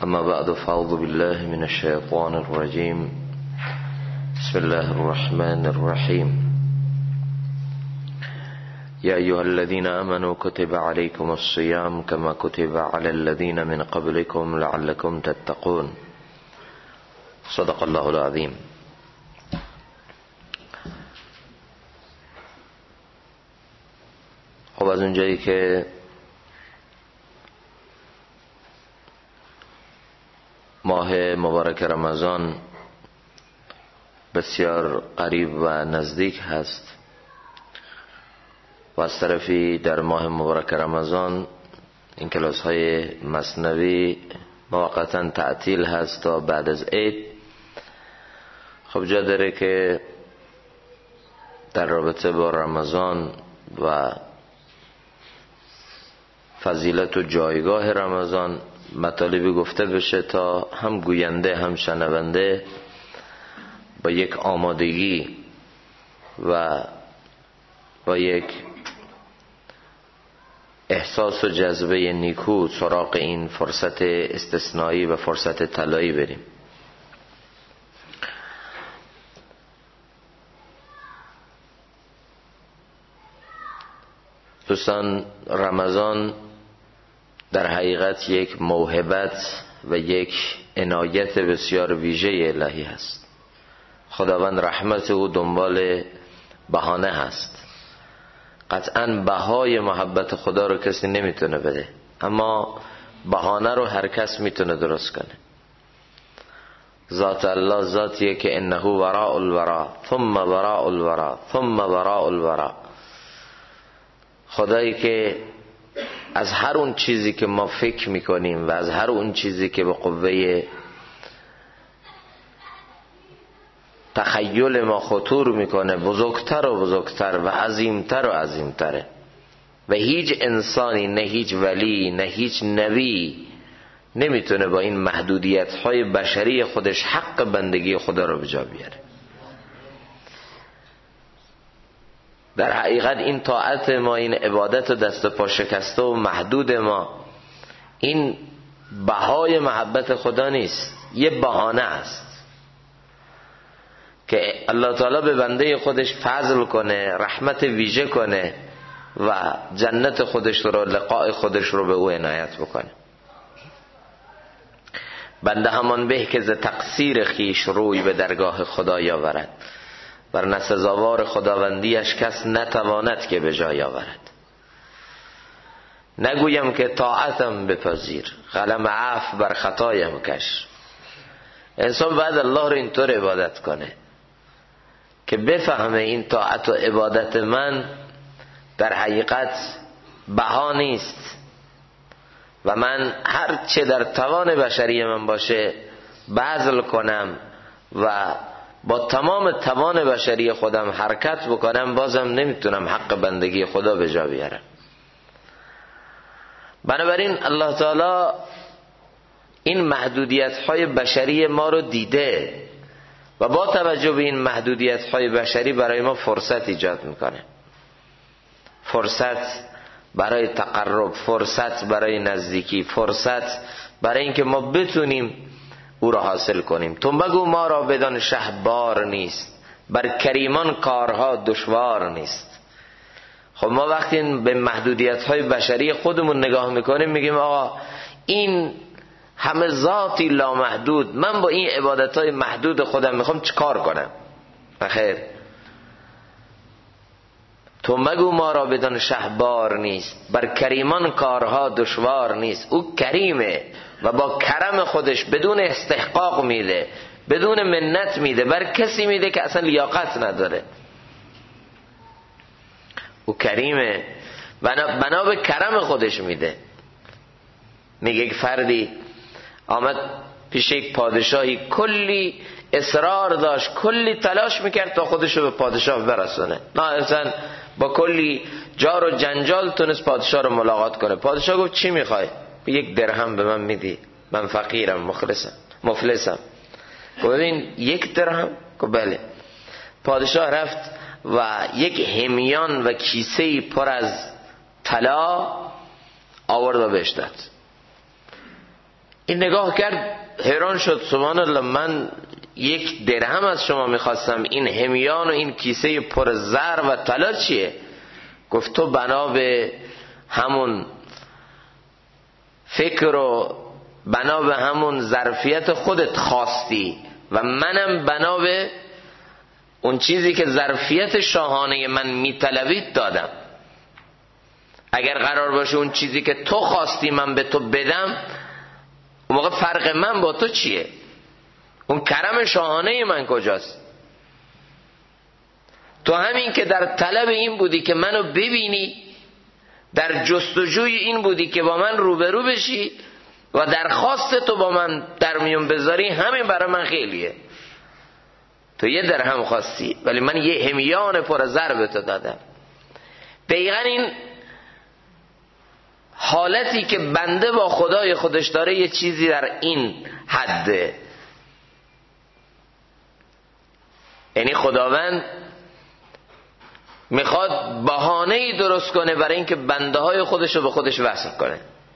اما بعد فاعوذ بالله من الشیطان الرجیم. بسم الله الرحمن الرحیم. یا ایها الذین آمنوا کتب علیکم الصیام کما کتب علی الذین من قبلکم لعلکم تتقون. صدق الله العظیم. خب از اونجایی که ماه مبارک رمضان بسیار قریب و نزدیک هست و از طرفی در ماه مبارک رمضان این کلاس های مثنوی موقتا تعطیل هست تا بعد از عید، خب جا داره که در رابطه با رمضان و فضیلت و جایگاه رمضان مطالبی گفته بشه تا هم گوینده هم شنونده با یک آمادگی و با یک احساس و جذبه نیکو سراغ این فرصت استثنایی و فرصت طلایی بریم. دوستان، رمضان در حقیقت یک موهبت و یک عنایت بسیار ویژه الهی هست. خداوند رحمت او دنبال بهانه هست. قطعاً بهای محبت خدا رو کسی نمیتونه بده، اما بهانه رو هر کس میتونه درست کنه. ذات الله ذاتیه که انه وراء الورا ثم وراء الورا ثم وراء الورا. خدایی که از هر اون چیزی که ما فکر میکنیم و از هر اون چیزی که به قوه تخیل ما خطور میکنه بزرگتر و بزرگتر و عظیمتر و عظیمتره و هیچ انسانی، نه هیچ ولی نه هیچ نبی نمیتونه با این محدودیت های بشری خودش حق بندگی خدا رو بجا بیاره. در حقیقت این طاعت ما، این عبادت و دست پا شکسته و محدود ما، این بهای محبت خدا نیست، یه بهانه است که الله تعالی به بنده خودش فضل کنه، رحمت ویژه کنه و جنت خودش رو، لقاء خودش رو به او عنایت بکنه. بنده همان به که ز تقصیر خیش روی به درگاه خدا آورد، ورنه سزاوار خداوندیش کس نتواند که به جای آورد. نگویم که طاعتم بپذیر، قلم عفو بر خطایم کش. انسان باید الله رو اینطور عبادت کنه که بفهمه این طاعت و عبادت من در حقیقت بها نیست و من هر چه در توان بشری من باشه بذل کنم و با تمام توان بشری خودم حرکت بکنم، بازم نمیتونم حق بندگی خدا به جا بیارم. بنابراین الله تعالی این محدودیت های بشری ما رو دیده و با توجه به این محدودیت های بشری برای ما فرصت ایجاد میکنه. فرصت برای تقرب، فرصت برای نزدیکی، فرصت برای اینکه ما بتونیم او را حاصل کنیم. تو مگو ما را بدان شهبار نیست، بر کریمان کارها دشوار نیست. خب ما وقتی به محدودیت های بشری خودمون نگاه میکنیم میگیم آقا این همه ذاتی لامحدود، من با این عبادت های محدود خودم میخوام چیکار کنم؟ بخیر، تو مگو ما را بدان شهبار نیست، بر کریمان کارها دشوار نیست. او کریمه و با کرم خودش بدون استحقاق میده، بدون منت میده، بر کسی میده که اصلا لیاقت نداره. او کریمه بنا به کرم خودش میده. میگه یک فردی آمد پیش یک پادشاهی، کلی اصرار داشت، کلی تلاش میکرد تا خودشو به پادشاه برسونه، نه اصلا با کلی جار و جنجال تونست پادشاه رو ملاقات کنه. پادشاه گفت چی میخوای؟ 1 درهم به من میدی؟ من فقیرم، مفلسم. گفت ببین 1 درهم؟ گفت بله. پادشاه رفت و یک همیان و کیسه‌ای پر از طلا آورد و بهش داد. این نگاه کرد حیران شد، سبحان الله من 1 درهم از شما میخواستم، این همیان و این کیسه پر زر و طلا چیه؟ گفت تو بنا به همون فکر و بنا به همون ظرفیت خودت خواستی و منم بنا به اون چیزی که ظرفیت شاهانه من میطلبید دادم. اگر قرار باشه اون چیزی که تو خواستی من به تو بدم، اون موقع فرق من با تو چیه؟ اون کرم شاهانه من کجاست؟ تو همین که در طلب این بودی که منو ببینی، در جستجوی این بودی که با من روبرو بشی و درخواست تو با من در میون بذاری، همین برای من خیلیه. تو 1 درهم خواستی ولی من 1 همیان پر زر به تو دادم. دقیقاً این حالتی که بنده با خدای خودش داره یه چیزی در این حده. یعنی خداوند میخواد بهانه‌ای درست کنه برای اینکه بنده های خودش رو به خودش وصل کنه.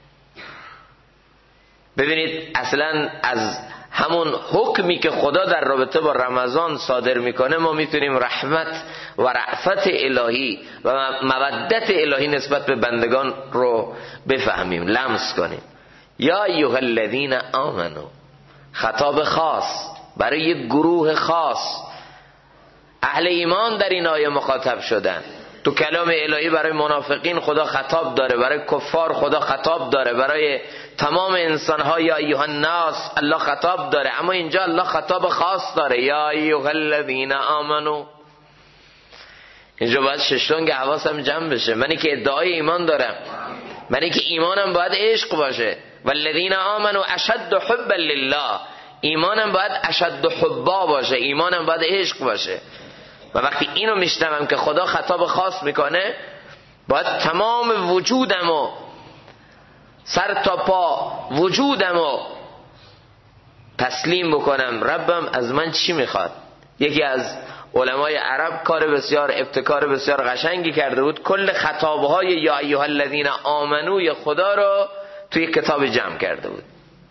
ببینید اصلا از همون حکمی که خدا در رابطه با رمضان صادر میکنه ما میتونیم رحمت و رأفت الهی و مودت الهی نسبت به بندگان رو بفهمیم، لمس کنیم. یا ایها الذین آمنو، خطاب خاص برای یک گروه خاص. اهل ایمان در این آیه مخاطب شدن. تو کلام الهی برای منافقین خدا خطاب داره، برای کفار خدا خطاب داره، برای تمام انسان‌ها یا ایها الناس الله خطاب داره، اما اینجا الله خطاب خاص داره، یا ایها الذین آمنو. اینجا باید ششتونگ حواسم جمع بشه. منی که ادعای ایمان دارم، منی که ایمانم باید عشق باشه، والذین آمنو اشد حبا لله، ایمانم باید اشد حبا باشه، ایمانم باید عشق باشه. و وقتی اینو میشنوم که خدا خطاب خاص میکنه، باید تمام وجودمو، سر تا پا وجودمو تسلیم بکنم. ربم از من چی میخواد؟ یکی از علمای عرب کار بسیار ابتکار بسیار قشنگی کرده بود، کل خطابهای یا ایها الذین آمنو خدا رو توی کتاب جمع کرده بود.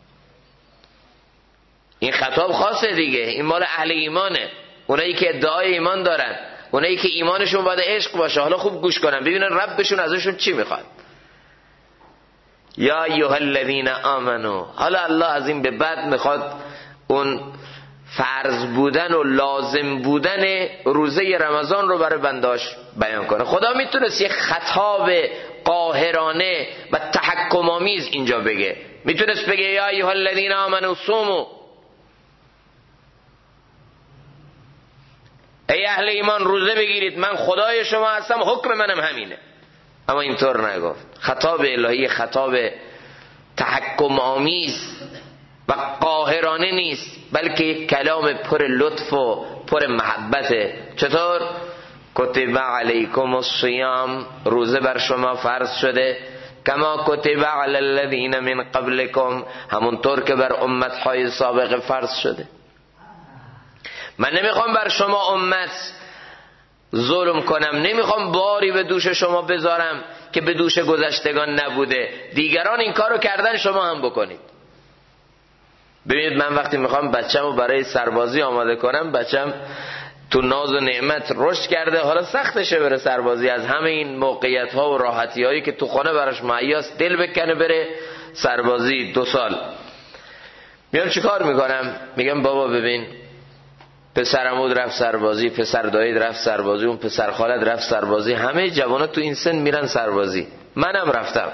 این خطاب خاصه دیگه، این مال اهل ایمانه، اونایی که ادعای ایمان دارن، اونایی که ایمانشون باید عشق باشه. حالا خوب گوش کنن ببینن ربشون ازشون چی میخواد. یا ایها الذین آمنو. حالا الله از این به بعد میخواد اون فرض بودن و لازم بودن روزه رمضان رو برای بنداش بیان کنه. خدا میتونست یک خطاب قاهرانه و تحکم آمیز اینجا بگه، میتونست بگه یا ایها الذین آمنو صوموا، ای اهل ایمان روزه بگیرید، من خدای شما هستم، حکم منم همینه. اما اینطور نگفت. خطاب الهی خطاب تحکم آمیز و قاهرانه نیست، بلکه یک کلام پر لطف و پر محبته. چطور؟ کتب علیکم الصیام، روزه بر شما فرض شده، کما کتب علی الذین من قبلکم، همونطور که بر امتهای سابق فرض شده. من نمیخوام بر شما امت ظلم کنم، نمیخوام باری به دوش شما بذارم که به دوش گذشتگان نبوده. دیگران این کارو کردن، شما هم بکنید. ببینید من وقتی میخوام بچه‌مو برای سربازی آماده کنم، بچه‌م تو ناز و نعمت رشد کرده، حالا سختشه بره سربازی، از همه این موقعیت ها و راحتی هایی که تو خانه براش مهیاست دل بکنه بره سربازی 2 سال. میام چیکار میکنم؟ میگم بابا ببین پسرمود رفت سربازی، پسر دایید رفت سربازی، اون پسر خالت رفت سربازی، همه جوانا تو این سن میرن سربازی، منم رفتم.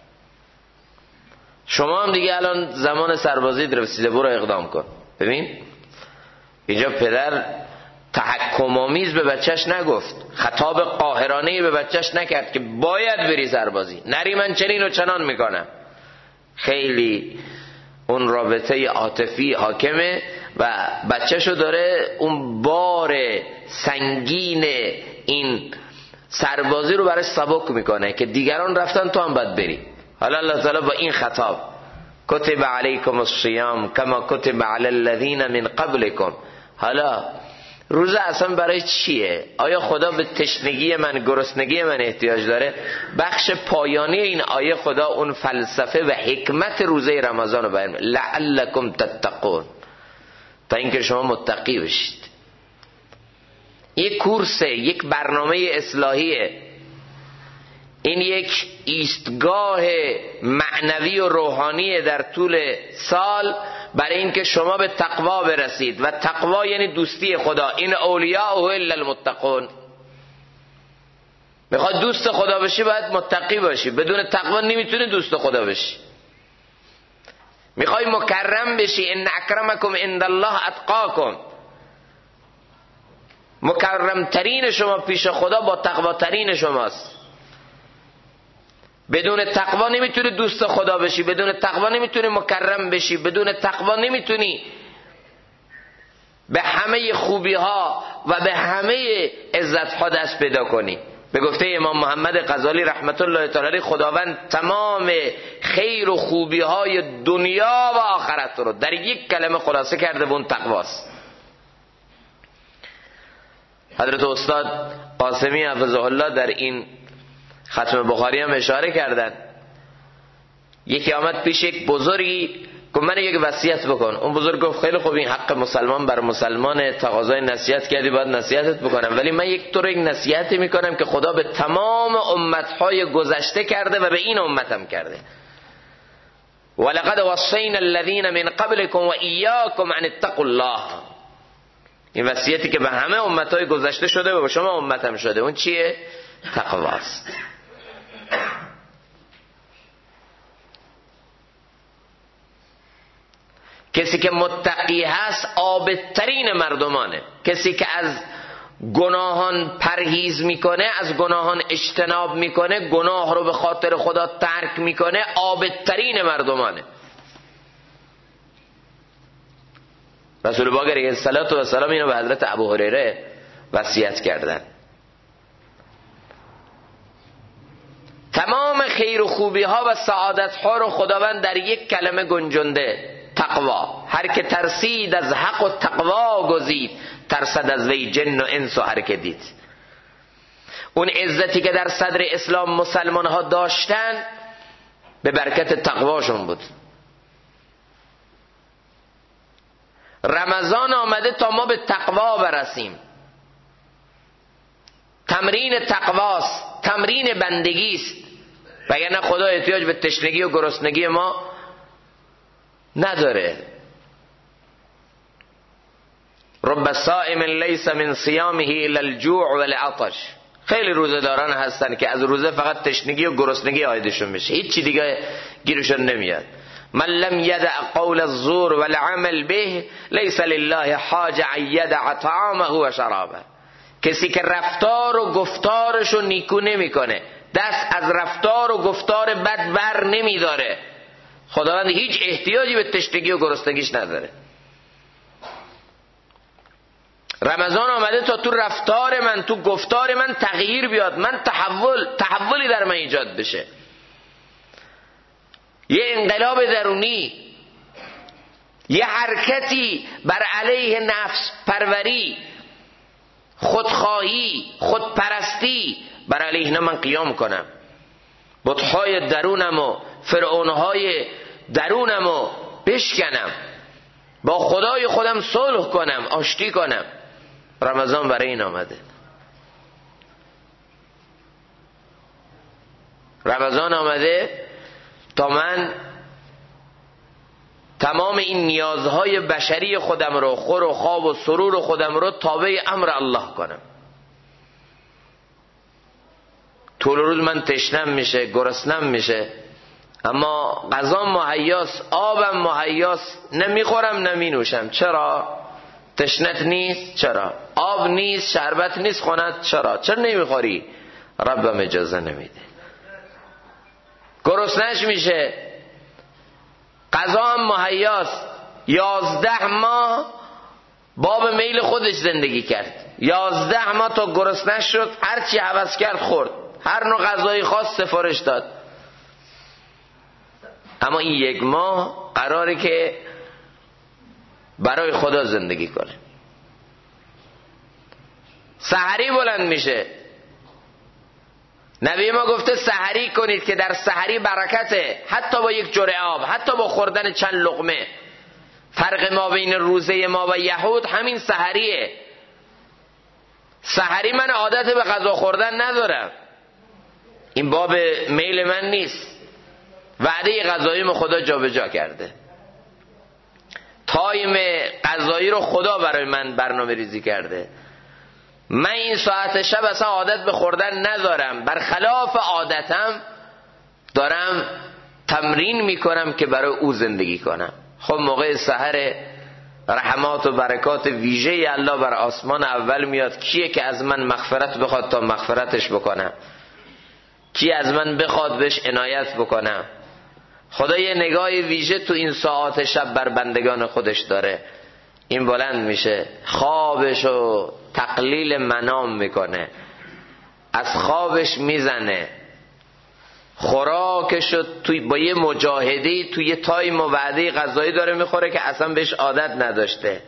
شما هم دیگه الان زمان سربازی رسیده، برو اقدام کن. ببین اینجا پدر تحکم آمیز به بچهش نگفت، خطاب قاهرانه‌ای به بچهش نکرد که باید بری سربازی، نری من چنین و چنان میکنم. خیلی اون رابطه عاطفی حاکمه و بچه‌شو داره اون بار سنگین این سربازی رو برای سبک میکنه که دیگران رفتن تو هم باید بری. حالا الله تعالی با این خطاب کتب علیکم الصیام کما کتب علی الذین من قبلکم، حالا روزه اصلا برای چیه؟ آیا خدا به تشنگی من، گرسنگی من احتیاج داره؟ بخش پایانی این آیه خدا اون فلسفه و حکمت روزه رمضان رو بیان می‌کنه. لعلکم تتقون، تا اینکه شما متقی بشید. یک کورسه، یک برنامه اصلاحیه، این یک ایستگاه معنوی و روحانی در طول سال برای اینکه شما به تقوا برسید. و تقوا یعنی دوستی خدا. این اولیاء الا المتقون. میخواد دوست خدا بشی باید متقی باشی، بدون تقوا نمیتونی دوست خدا بشی. میخوای مکرم بشی، ان اکرمکم عند الله اتقاکم، مکرم ترین شما پیش خدا با تقوا ترین شماست. بدون تقوا نمیتونی دوست خدا بشی، بدون تقوا نمیتونی مکرم بشی، بدون تقوا نمیتونی به همه خوبی ها و به همه عزت ها دست پیدا کنی. به گفته امام محمد غزالی رحمت الله تعالی علیه، خداوند تمام خیر و خوبی های دنیا و آخرت رو در یک کلمه خلاصه کرده و اون تقواست. حضرت استاد قاسمی حفظه الله در این ختم بخاری هم اشاره کردن. یکی آمد پیش یک بزرگی گفت من یک وصیت بکن. اون بزرگ گفت خیلی خوب، این حق مسلمان بر مسلمان، تقاضای نصیحت کردی باید نصیحتت بکنم، ولی من یک نصیحتی میکنم که خدا به تمام امتهای گذشته کرده و به این امتم کرده. ولقد وصینا الذین من قبلکم و ایاکم ان اتقوا الله. این وصیتی که به همه امتهای گذشته شده و به شما امتم شده، اون چیه؟ تقواست. کسی که متقی هست عابدترین مردمانه. کسی که از گناهان پرهیز میکنه، از گناهان اجتناب میکنه، گناه رو به خاطر خدا ترک میکنه، عابدترین مردمانه. رسول پاک علیه السلام اینو به حضرت ابو هریره وصیت کردن. تمام خیر و خوبی ها و سعادت ها رو خداوند در یک کلمه گنجنده: تقوا. هر که ترسید از حق و تقوا گزید، ترسد از وی جن و انس و هر که دید. اون عزتی که در صدر اسلام مسلمان ها داشتن به برکت تقواشون بود. رمضان آمده تا ما به تقوا برسیم. تمرین تقواست، تمرین بندگیست، وگرنه خدا احتیاج به تشنگی و گرسنگی ما نداره. رب صائم لیس من صیامه الا الجوع والعطش. خیلی روزه داران هستن که از روزه فقط تشنگی و گرسنگی آیدشون میشه، هیچ چی دیگه گیرشون نمیاد. من لم یدع قول الزور والعمل به لیس لله حاجه ان یدع طعامه و شرابه. کسی که رفتار و گفتارشو نیکو نمیکنه، دست از رفتار و گفتار بد بر نمیداره، خداوند هیچ احتیاجی به تشنگی و گرسنگیش نداره. رمضان آمده تا تو رفتار من، تو گفتار من تغییر بیاد، من تحولی در من ایجاد بشه، یه انقلاب درونی، یه حرکتی بر علیه نفس پروری، خودخواهی، خودپرستی بر علیه من قیام کنم، بت‌های درونم و فرعون‌های درونم و بشکنم، با خدای خودم صلح کنم، آشتی کنم. رمضان برای این آمده. رمضان آمده تا من تمام این نیازهای بشری خودم رو، خور و خواب و سرور خودم رو تابع امر الله کنم. طول روز من تشنم میشه، گرسنم میشه، اما غذام مهیاست، آبم مهیاست، نمیخورم نمینوشم. چرا؟ تشنت نیست؟ چرا؟ آب نیست، شربت نیست خونت؟ چرا نمیخوری؟ ربم اجازه نمیده. گرسنش میشه، غذا هم مهیاست، 11 ماه باب میل خودش زندگی کرد، 11 ماه تا گرسنش شد هرچی هوس کرد خورد، هر نوع غذایی خواست سفارش داد. اما این 1 ماه قراره که برای خدا زندگی کنه. سحری بلند میشه. نبی ما گفته سحری کنید که در سحری برکته، حتی با یک جرعه آب، حتی با خوردن چند لقمه. فرق ما بین روزه ما و یهود همین سحریه. سحری من عادت به غذا خوردن ندارم، این باب میل من نیست. وعده غذاییم خدا جابجا کرده. تایم غذایی رو خدا برای من برنامه ریزی کرده. من این ساعت شب اصلا عادت به خوردن ندارم، برخلاف عادتم دارم تمرین میکنم که برای او زندگی کنم. خب موقع سحر رحمات و برکات ویژه الله بر آسمان اول میاد. کیه که از من مغفرت بخواد تا مغفرتش بکنم؟ کی از من بخواد بهش عنایت بکنم؟ خدا یه نگاه ویژه تو این ساعات شب بر بندگان خودش داره. این بلند میشه، خوابشو تقلیل منام میکنه، از خوابش میزنه، خوراکشو با یه مجاهدی توی یه تایم و وعده غذایی داره میخوره که اصلا بهش عادت نداشته.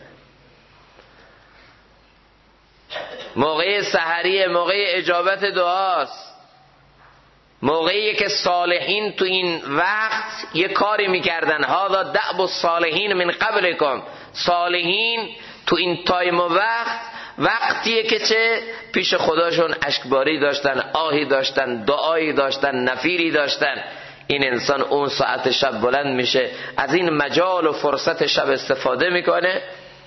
موقع سحریه، موقع اجابت دعاست، موقعی که صالحین تو این وقت یه کاری میکردن. هذا دأب الصالحین من قبلکم. صالحین تو این تایم و وقتیه که چه پیش خداشون اشکباری داشتن، آهی داشتن، دعایی داشتن، نفیری داشتن. این انسان اون ساعت شب بلند میشه، از این مجال و فرصت شب استفاده میکنه.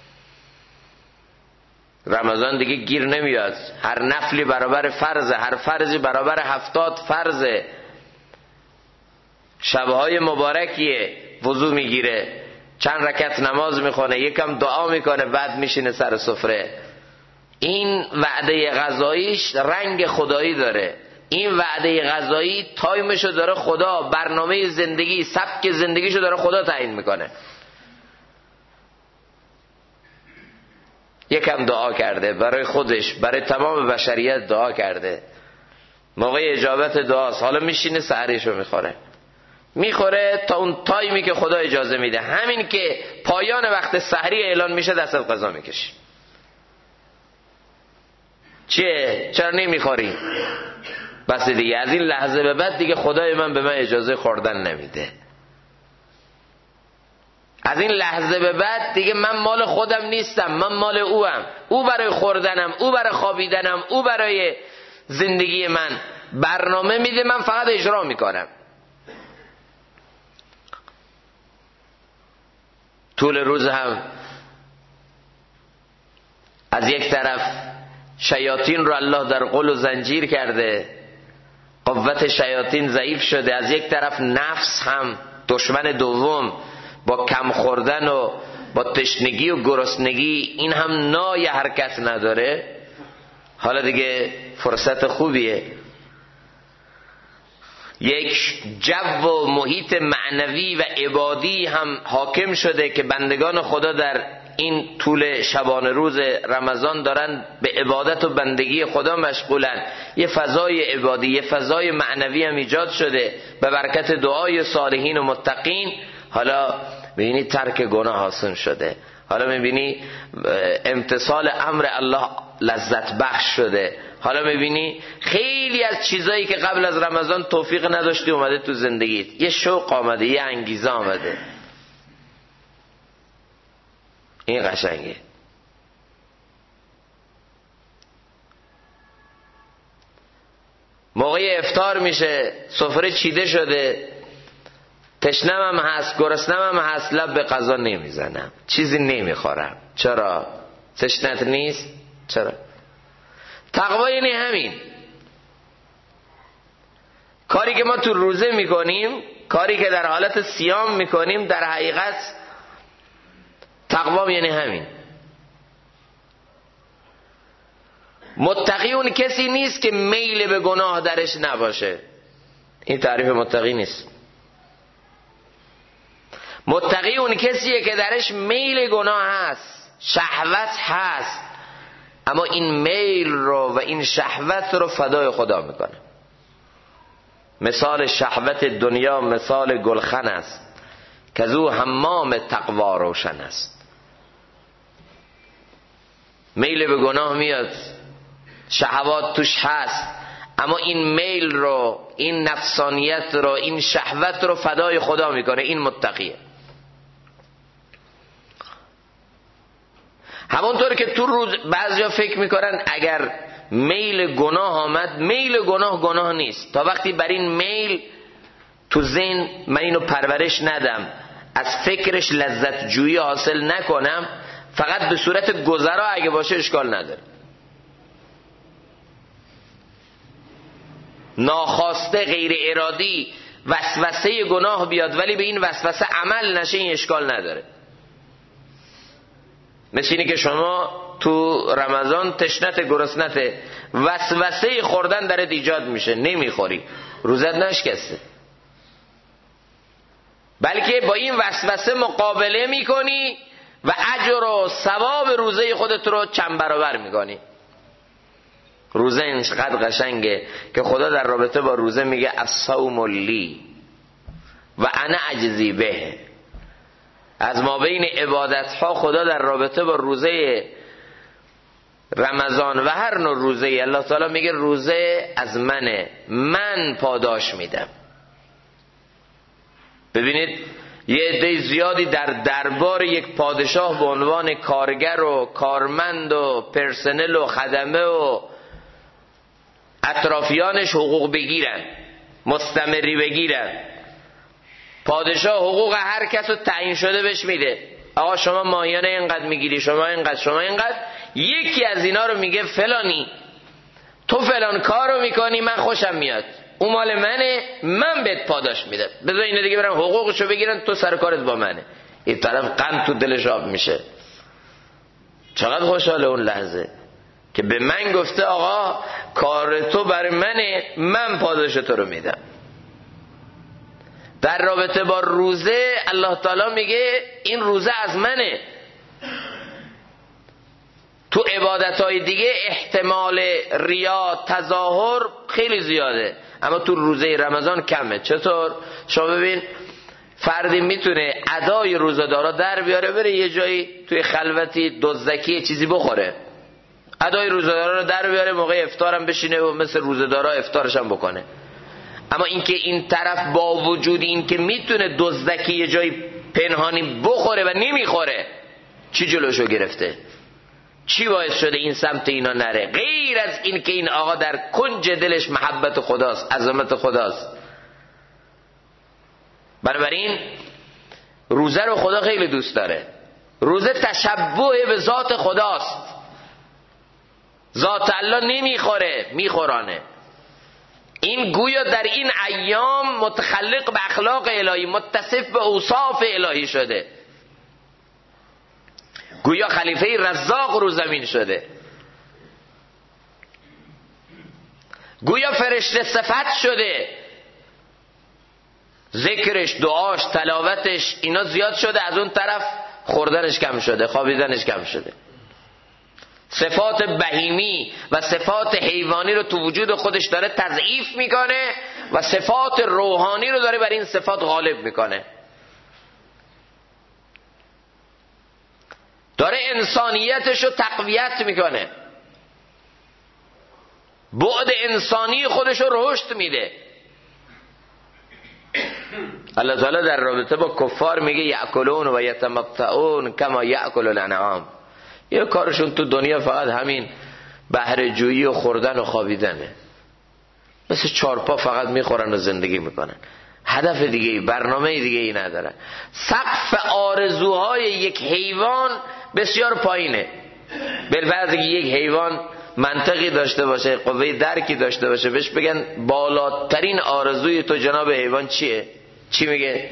رمضان دیگه گیر نمیاد، هر نفلی برابر فرضه، هر فرضی برابر 70 فرضه. شبهای مبارکیه، وضو میگیره، چند رکعت نماز میخونه، یکم دعا میکنه، بعد میشینه سر سفره. این وعده غذاییش رنگ خدایی داره. این وعده غذایی تایمشو داره خدا، برنامه زندگی، سبک زندگیشو داره خدا تعیین میکنه. یکم دعا کرده برای خودش، برای تمام بشریت دعا کرده. موقع اجابت دعاست، حالا میشینه سحریشو میخوره تا اون تایمی که خدا اجازه میده. همین که پایان وقت سحری اعلان میشه دست از غذا میکشی. چیه؟ چرا نمیخوری؟ بس دیگه، از این لحظه به بعد دیگه خدای من به من اجازه خوردن نمیده. از این لحظه به بعد دیگه من مال خودم نیستم، من مال اوام. او برای خوردنم، او برای خوابیدنم، او برای زندگی من برنامه میده، من فقط اجرا میکنم. طول روز هم از یک طرف شیاطین رو الله در قل و زنجیر کرده، قوت شیاطین ضعیف شده. از یک طرف نفس هم دشمن دوم، با کم خوردن و با تشنگی و گرسنگی این هم نای حرکت نداره. حالا دیگه فرصت خوبیه، یک جو و محیط معنوی و عبادی هم حاکم شده که بندگان خدا در این طول شبانه روز رمضان دارن به عبادت و بندگی خدا مشغولن. یه فضای عبادی، یه فضای معنوی هم ایجاد شده به برکت دعای صالحین و متقین. حالا میبینی ترک گناه آسان شده، حالا میبینی امتثال امر الله لذت بخش شده. حالا میبینی خیلی از چیزایی که قبل از رمضان توفیق نداشتی اومده تو زندگیت، یه شوق آمده، یه انگیزه آمده. این قشنگه. موقع افطار میشه، سفره چیده شده، تشنم هم هست، گرسنم هم هست، لب به غذا نمیزنم، چیزی نمیخورم. چرا؟ تشنت نیست؟ چرا؟ تقوا یعنی همین. کاری که ما تو روزه میکنیم، کاری که در حالت صیام میکنیم، در حقیقت تقوا یعنی همین. متقی اون کسی نیست که میل به گناه درش نباشه. این تعریف متقی نیست. متقی اون کسیه که درش میل گناه هست، شهوت هست، اما این میل رو و این شهوت رو فدای خدا میکنه. مثال شهوت دنیا مثال گلخن است که از او حمام تقوا روشن است. میل به گناه میاد، شهوات توش هست، اما این میل رو، این نفسانیت رو، این شهوت رو فدای خدا میکنه، این متقیه. همونطور که تو روز بعضیا فکر میکنن اگر میل گناه آمد، میل گناه نیست تا وقتی بر این میل تو ذهن من اینو پرورش ندم، از فکرش لذت جویی حاصل نکنم، فقط به صورت گذرا اگه باشه اشکال نداره. ناخواسته غیر ارادی وسوسه گناه بیاد ولی به این وسوسه عمل نشه، این اشکال نداره. مثل اینی که شما تو رمضان تشنت گرسنت، وسوسه خوردن درت ایجاد میشه، نمیخوری، روزت نشکسته، بلکه با این وسوسه مقابله میکنی و اجر و ثواب روزه خودت رو چند برابر میکنی. روزه اینقدر قشنگه که خدا در رابطه با روزه میگه الصوم لی و انا اجزی به. از ما بین عبادت ها خدا در رابطه با روزه رمضان و هر نوع روزه الله تعالی میگه روزه از منه، من پاداش میدم. ببینید یه عده زیادی در دربار یک پادشاه به عنوان کارگر و کارمند و پرسنل و خدمه و اطرافیانش حقوق بگیرن، مستمری بگیرن. پادشاه حقوق هر کس رو تعیین شده بهش میده، آقا شما ماهیانه اینقدر میگیری، شما اینقدر. یکی از اینا رو میگه فلانی تو فلان کار رو میکنی، من خوشم میاد، اون مال منه، من بهت پاداش میدم، بذار اینا دیگه برن حقوقشو بگیرن، تو سر کارت با منه. این طرف غم تو دلش آب میشه. چقدر خوشحاله اون لحظه که به من گفته آقا کار تو برای منه، من پاداش تو رو میدم. در رابطه با روزه الله تعالی میگه این روزه از منه. تو عبادتهای دیگه احتمال ریا تظاهر خیلی زیاده، اما تو روزه رمضان کمه. چطور؟ شما ببین فردی میتونه ادای روزه‌دارا در بیاره، بره یه جایی توی خلوتی دزدکی چیزی بخوره، ادای روزه‌دارا رو در بیاره، موقع افطارم بشینه و مثل روزه‌دارا افطارش هم بکنه. اما اینکه این طرف با وجود این که میتونه دزدکی یه جایی پنهانی بخوره و نمیخوره، چی جلوشو گرفته؟ چی باعث شده این سمت اینا نره؟ غیر از این که این آقا در کنج دلش محبت خداست، عظمت خداست. بنابراین روزه رو خدا خیلی دوست داره. روزه تشبه به ذات خداست. ذات الله نمیخوره، میخورانه. این گویا در این ایام متخلق به اخلاق الهی، متصف به اوصاف الهی شده، گویا خلیفه رزاق رو زمین شده، گویا فرشته صفت شده. ذکرش، دعاش، تلاوتش اینا زیاد شده، از اون طرف خوردنش کم شده، خوابیدنش کم شده. صفات بهیمی و صفات حیوانی رو تو وجود خودش داره تضعیف میکنه و صفات روحانی رو داره بر این صفات غالب میکنه. داره انسانیتش رو تقویت میکنه، بعد انسانی خودش رو رشد میده. الله تعالی در رابطه با کفار میگه یأکلون و یتمتعون کما یأکل الانعام. یه کارشون تو دنیا فقط همین بهره جویی و خوردن و خوابیدنه، مثل چارپا فقط میخورن و زندگی میکنن، هدف دیگه، برنامه دیگه ای ندارن. سقف آرزوهای یک حیوان بسیار پایینه. بالفرض که یک حیوان منطقی داشته باشه، قوه درکی داشته باشه، بهش بگن بالاترین آرزوی تو جناب حیوان چیه؟ چی میگه؟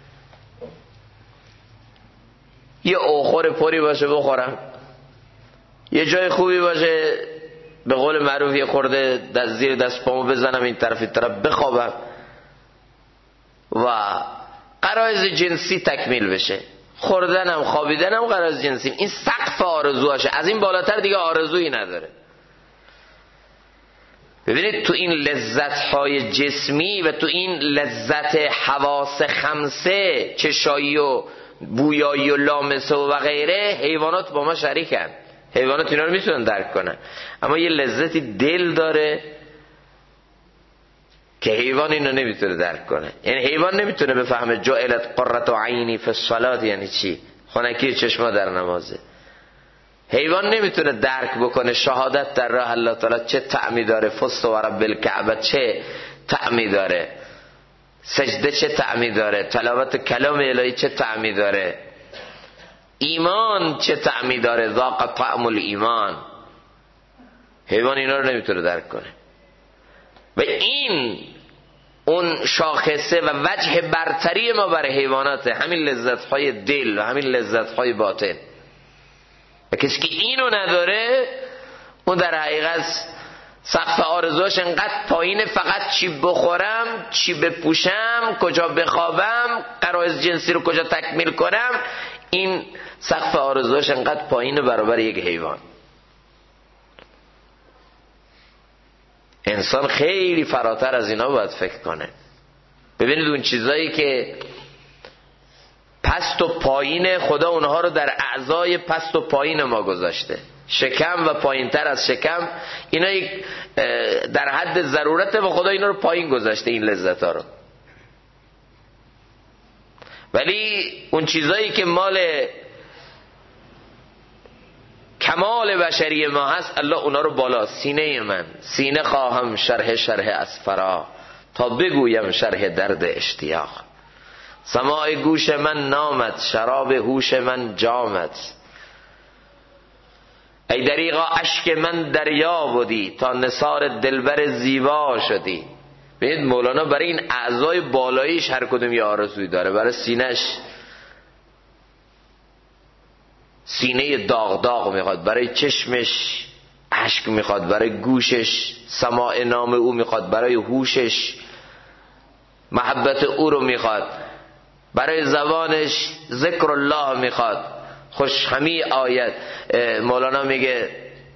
یه اوخور پری باشه بخورم، یه جای خوبی باشه به قول معروف یه خورده زیر دست پامو بزنم این طرف بخوابم و غرایز جنسی تکمیل بشه، خوردنم خوابیدنم غرایز جنسی. این سقف آرزوهاشه، از این بالاتر دیگه آرزویی نداره. ببینید تو این لذت‌های جسمی و تو این لذت حواس خمسه، چشایی و بویایی و لامسه و غیره، حیوانات با ما شریکن. حیوانات اینا رو میتونن درک کنن، اما یه لذتی دل داره که حیوان اینو نمیتونه درک کنه. یعنی حیوان نمیتونه بفهمه جعلت قرة عینی فی الصلاة یعنی چی، خنکی چشما در نمازه. حیوان نمیتونه درک بکنه شهادت در راه الله تعالی چه طعمی داره، فست و رب الکعبه چه طعمی داره، سجده چه طعمی داره، تلاوت کلام الهی چه طعمی داره، ایمان چه طعمی داره، ذاق طعم الایمان. حیوان اینا رو نمیتونه درک کنه. و این اون شاخصه و وجه برتری ما بر حیوانات، همین لذت‌های دل و همین لذت‌های باطن. و کسی که اینو نداره اون در حقیقت سقف آرزوش انقدر پایینه، فقط چی بخورم، چی بپوشم، کجا بخوابم، غرایز جنسی رو کجا تکمیل کنم، این سقف آرزوش انقدر پایینه برابر یک حیوان. انسان خیلی فراتر از اینا باید فکر کنه. ببینید اون چیزایی که پست و پایین، خدا اونها رو در اعضای پست و پایین ما گذاشته. شکم و پایینتر از شکم، اینا در حد ضرورته و خدا اینا رو پایین گذاشته، این لذت ها رو. ولی اون چیزایی که مال کمال بشری ما هست، الله اونا رو بالا. سینه من، سینه خواهم شرح اسفرا، تا بگویم شرح درد اشتیاق. سماع گوش من نامت، شراب هوش من جامت. ای دریغا اشک من دریا بودی، تا نثار دلبر زیبا شدی. ببینید مولانا برای این اعضای بالاییش هر کدوم یه آرزویی داره. برای سینه‌اش سینه داغ داغ میخواد، برای چشمش اشک میخواد، برای گوشش سماع نام او میخواد، برای هوشش محبت او رو میخواد، برای زبانش ذکر الله میخواد. خوش همی آید. مولانا میگه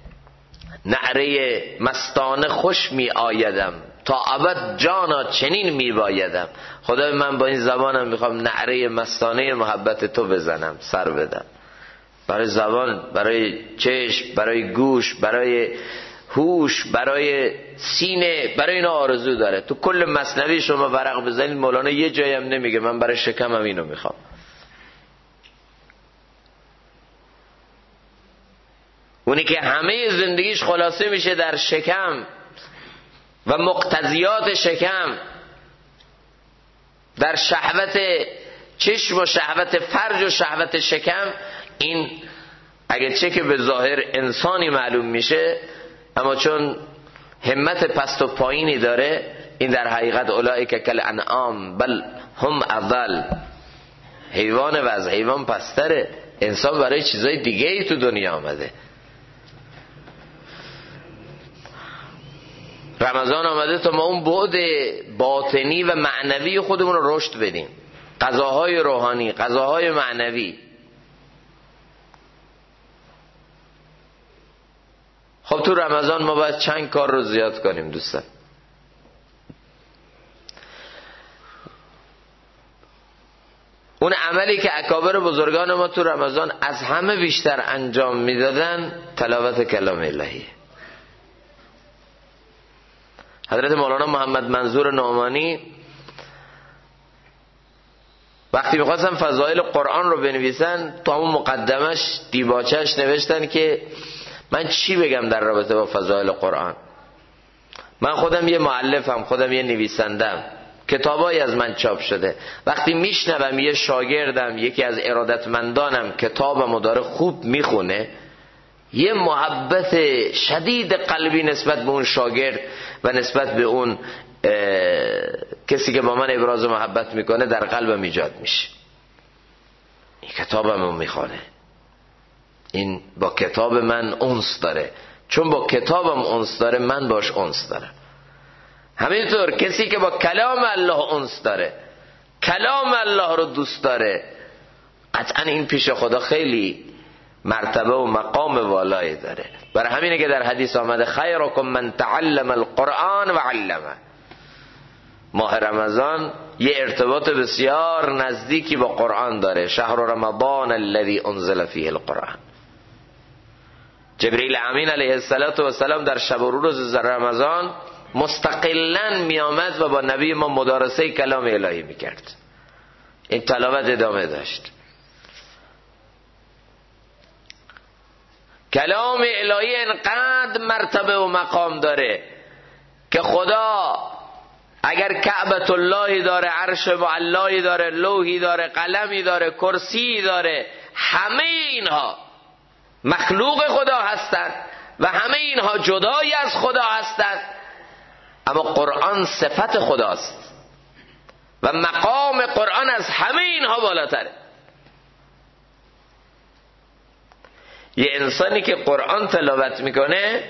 نعره مستانه خوش می آیدم، تا ابد جانا چنین می بایدم. خدای من با این زبانم میخوام نعره مستانه محبت تو بزنم، سر بدم. برای زبان، برای چشم، برای گوش، برای هوش، برای سینه، برای اینا آرزو داره. تو کل مثنوی شما ورق بزنید مولانا یه جایی هم نمیگه من برای شکمم اینو میخوام. اونی که همه زندگیش خلاصه میشه در شکم و مقتضیات شکم، در شهوت چشم و شهوت فرج و شهوت شکم، این اگه چه که به ظاهر انسانی معلوم میشه، اما چون همت پست و پایینی داره، این در حقیقت اولئک کالانعام بل هم اضل. حیوان و از حیوان پستره. انسان برای چیزای دیگه ای تو دنیا آمده. رمضان آمده تا ما اون بعد باطنی و معنوی خودمون رو رشد بدیم. غذاهای روحانی، غذاهای معنوی. خب تو رمضان ما باید چند کار رو زیاد کنیم دوستان. اون عملی که اکابر بزرگان ما تو رمضان از همه بیشتر انجام میدادن تلاوت کلام الهی. حضرت مولانا محمد منظور نعمانی وقتی میخواستن فضائل قرآن رو بنویسن، تا اون مقدمش دیباچهش نوشتن که من چی بگم در رابطه با فضائل قرآن. من خودم یه مؤلفم، خودم یه نویسندم، کتابایی از من چاپ شده. وقتی میشنوم یه شاگردم، یکی از ارادتمندانم کتابمو داره خوب میخونه، یه محبت شدید قلبی نسبت به اون شاگرد و نسبت به اون کسی که با من ابراز محبت میکنه در قلبم ایجاد میشه. این کتابمو میخونه، این با کتاب من انس داره. چون با کتابم انس داره، من باش انس دارم. همینطور کسی که با کلام الله انس داره، کلام الله رو دوست داره، قطعا این پیش خدا خیلی مرتبه و مقام والایی داره. برای همینه که در حدیث آمده خیرکم من تعلم القرآن و علمه. ماه رمضان یه ارتباط بسیار نزدیکی با قرآن داره. شهر رمضان الذی انزل فیه القرآن. جبریل امین علیه السلام در شب و روز رمضان مستقلاً می آمد و با نبی ما مدارسه کلام الهی می کرد. این تلاوت ادامه داشت. کلام الهی انقدر مرتبه و مقام داره که خدا اگر کعبۃ اللهی داره، عرش معلایی داره، لوحی داره، قلمی داره، کرسی داره، همه اینها مخلوق خدا هستند و همه اینها جدای از خدا هستند، اما قرآن صفت خداست و مقام قرآن از همه اینها بالاتره. یه انسانی که قرآن تلاوت میکنه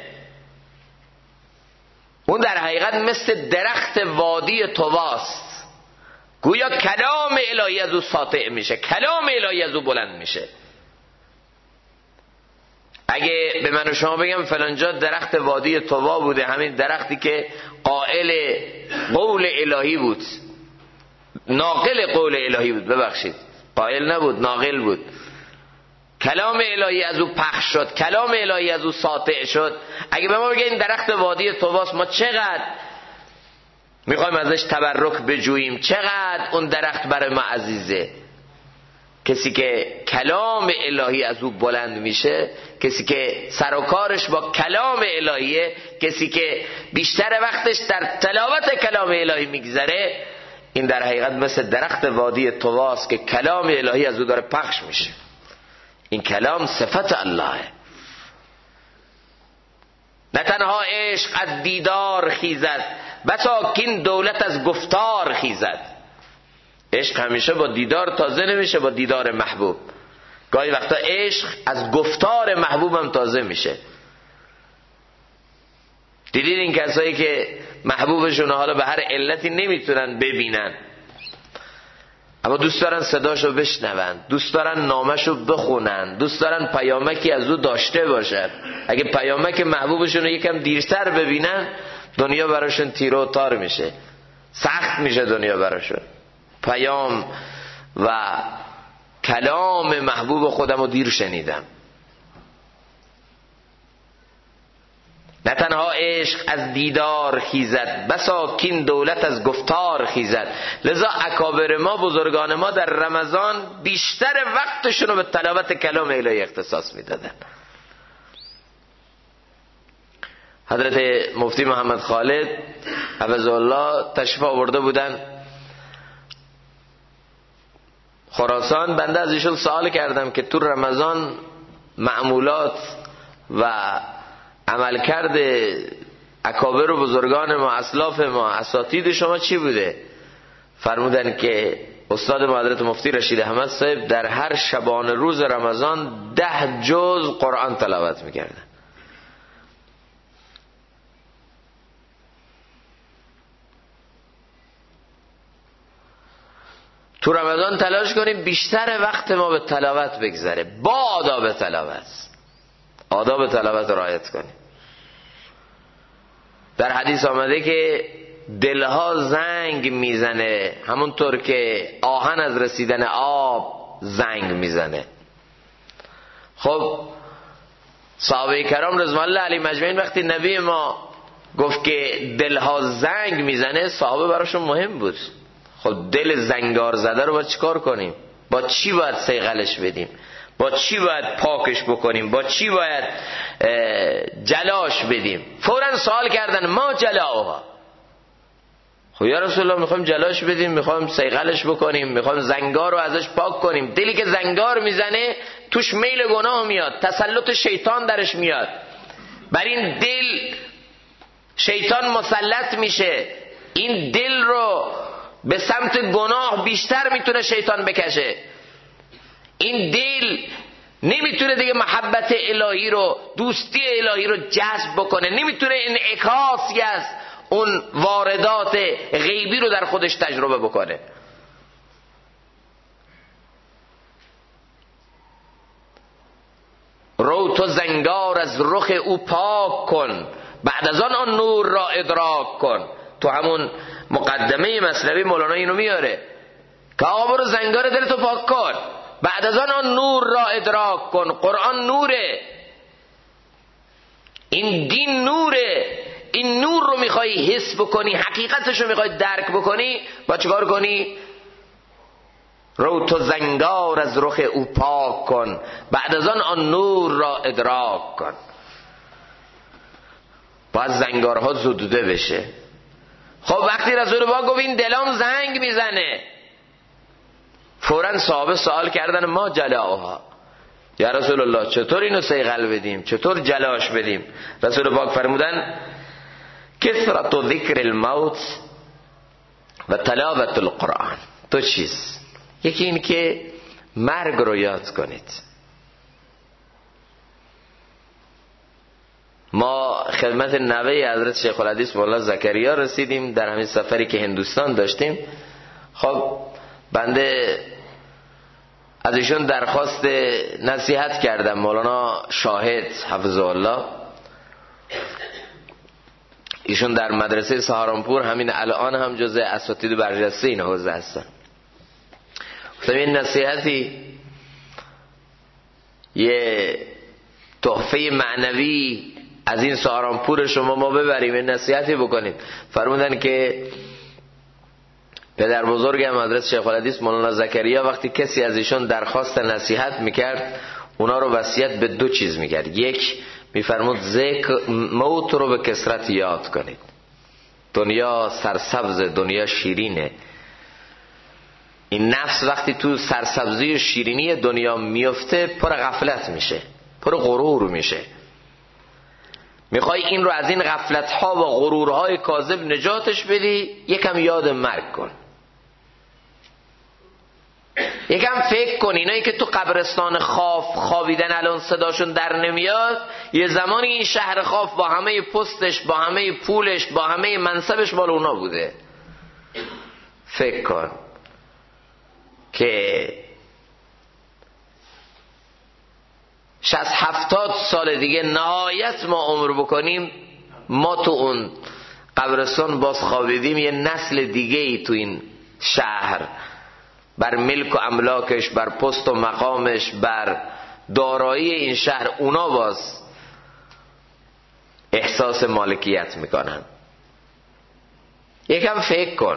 اون در حقیقت مثل درخت وادی طواست، گویا کلام الهی از او ساطع میشه، کلام الهی از او بلند میشه. اگه به من و شما بگم فلانجا درخت وادی طوا بوده، همین درختی که قائل قول الهی بود، ناقل قول الهی بود، ببخشید قائل نبود، ناقل بود، کلام الهی از او پخش شد، کلام الهی از او ساطع شد. اگه به ما بگه این درخت وادی طواست، ما چقدر میخوایم ازش تبرک بجوییم، چقدر اون درخت برای ما عزیزه. کسی که کلام الهی از او بلند میشه، کسی که سر و کارش با کلام الهیه، کسی که بیشتر وقتش در تلاوت کلام الهی میگذره، این در حقیقت مثل درخت وادی طواست که کلام الهی از او داره پخش میشه. این کلام صفت اللهه. نه تنها عشق از دیدار خیزد، بسا کین دولت از گفتار خیزد. عشق همیشه با دیدار تازه نمیشه، با دیدار محبوب. گاهی وقتا عشق از گفتار محبوبم تازه میشه. دیدید این کسایی که محبوبشون حالا به هر علتی نمیتونن ببینن، اما دوست دارن صداشو بشنون، دوست دارن نامشو بخونن، دوست دارن پیامکی از او داشته باشن. اگه پیامک محبوبشون رو یکم دیرتر ببینن، دنیا براشون تیره و تار میشه، سخت میشه دنیا براشون. پیام و کلام محبوب خودم رو دیر شنیدم. نه تنها عشق از دیدار خیزد، بسا کین دولت از گفتار خیزد. لذا اکابر ما، بزرگان ما، در رمضان بیشتر وقتشون رو به تلاوت کلام الهی اختصاص میدادن. حضرت مفتی محمد خالد حفظه الله تشریف آورده بودن خراسان. بنده از ایشون سوال کردم که تو رمضان معمولات و عملکرد اکابر و بزرگان ما، اسلاف ما، اساتید شما چی بوده؟ فرمودن که استاد ما حضرت مفتی رشید احمد صاحب در هر شبانه روز رمضان 10 جز قرآن تلاوت میکردن. تو رمضان تلاش کنیم بیشتر وقت ما به تلاوت بگذره، با آداب تلاوت، آداب تلاوت رعایت کنیم. در حدیث آمده که دلها زنگ میزنه همونطور که آهن از رسیدن آب زنگ میزنه. خب صحابه کرام رضوان الله علیهم اجمعین وقتی نبی ما گفت که دلها زنگ میزنه، صحابه براشون مهم بود. خب دل زنگار زده رو باید چیکار کنیم؟ با چی باید صیقلش بدیم؟ با چی باید پاکش بکنیم؟ با چی باید جلاش بدیم؟ فوراً سوال کردن ما جلاها. خب یا رسول الله میخوایم جلاش بدیم، میخوایم صیقلش بکنیم، میخوایم زنگار رو ازش پاک کنیم. دلی که زنگار میزنه توش میل گناه میاد، تسلط شیطان درش میاد، بر این دل شیطان مسلط میشه. این دل رو به سمت گناه بیشتر میتونه شیطان بکشه. این دل نمیتونه دیگه محبت الهی رو، دوستی الهی رو جذب بکنه، نمیتونه انعکاسی از اون واردات غیبی رو در خودش تجربه بکنه. رو تو زنگار از رخ او پاک کن، بعد از آن نور را ادراک کن. تو همون مقدمه مثنوی مولانا اینو میاره که آقا برو زنگار دلتو پاک کن، بعد از آن نور را ادراک کن. قرآن نوره. این دین نوره، این نور رو میخوای حس بکنی، حقیقتش رو میخوای درک بکنی، با چیکار کنی؟ رو تو زنگار از رخ او پاک کن، بعد از آن نور را ادراک کن. باید زنگارها زدوده بشه. خب وقتی رسول پاک گفت این دلام زنگ میزنه، فوراً صحابه سوال کردن ما جلاها، یا رسول الله چطور اینو صیقل بدیم، چطور جلاش بدیم؟ رسول پاک فرمودن کثرت ذکر الموت و تلاوت القرآن. دو چیز، یکی این که مرگ رو یاد کنید. ما خدمت نوه حضرت شیخ الحدیث مولانا زکریا رسیدیم در همین سفری که هندوستان داشتیم. خب بنده از ایشون درخواست نصیحت کردم، مولانا شاهد حفظه الله، ایشون در مدرسه سهارنپور همین الان هم جزء اساتید برجسته این حوزه هستن. گفتم این نصیحتی، یه تحفه معنوی از این سهارنپور شما ما ببریم، این نصیحتی بکنیم. فرمودن که پدر بزرگم حضرت شیخ الحدیث مولانا زکریا وقتی کسی از ایشون درخواست نصیحت میکرد، اونا رو وصیت به دو چیز میکرد. یک، میفرمود ذکر موت رو به کثرت یاد کنید. دنیا سرسبز، دنیا شیرینه. این نفس وقتی تو سرسبزی و شیرینی دنیا میفته پر غفلت میشه، پر غرور میشه. میخوای این رو از این غفلت‌ها و غرورهای کاذب نجاتش بدی، یکم یاد مرگ کن، یکم فکر کن. اینایی که تو قبرستان خاف خوابیدن الان صداشون در نمیاد، یه زمانی این شهر خاف با همه پستش، با همه پولش، با همه منصبش مال اونا بوده. فکر کن که 60-70 سال دیگه نهایت ما عمر بکنیم، ما تو اون قبرستان باز خوابیدیم، یه نسل دیگه ای تو این شهر بر ملک و املاکش، بر پست و مقامش، بر دارایی این شهر، اونا باز احساس مالکیت میکنن. یکم فکر کن،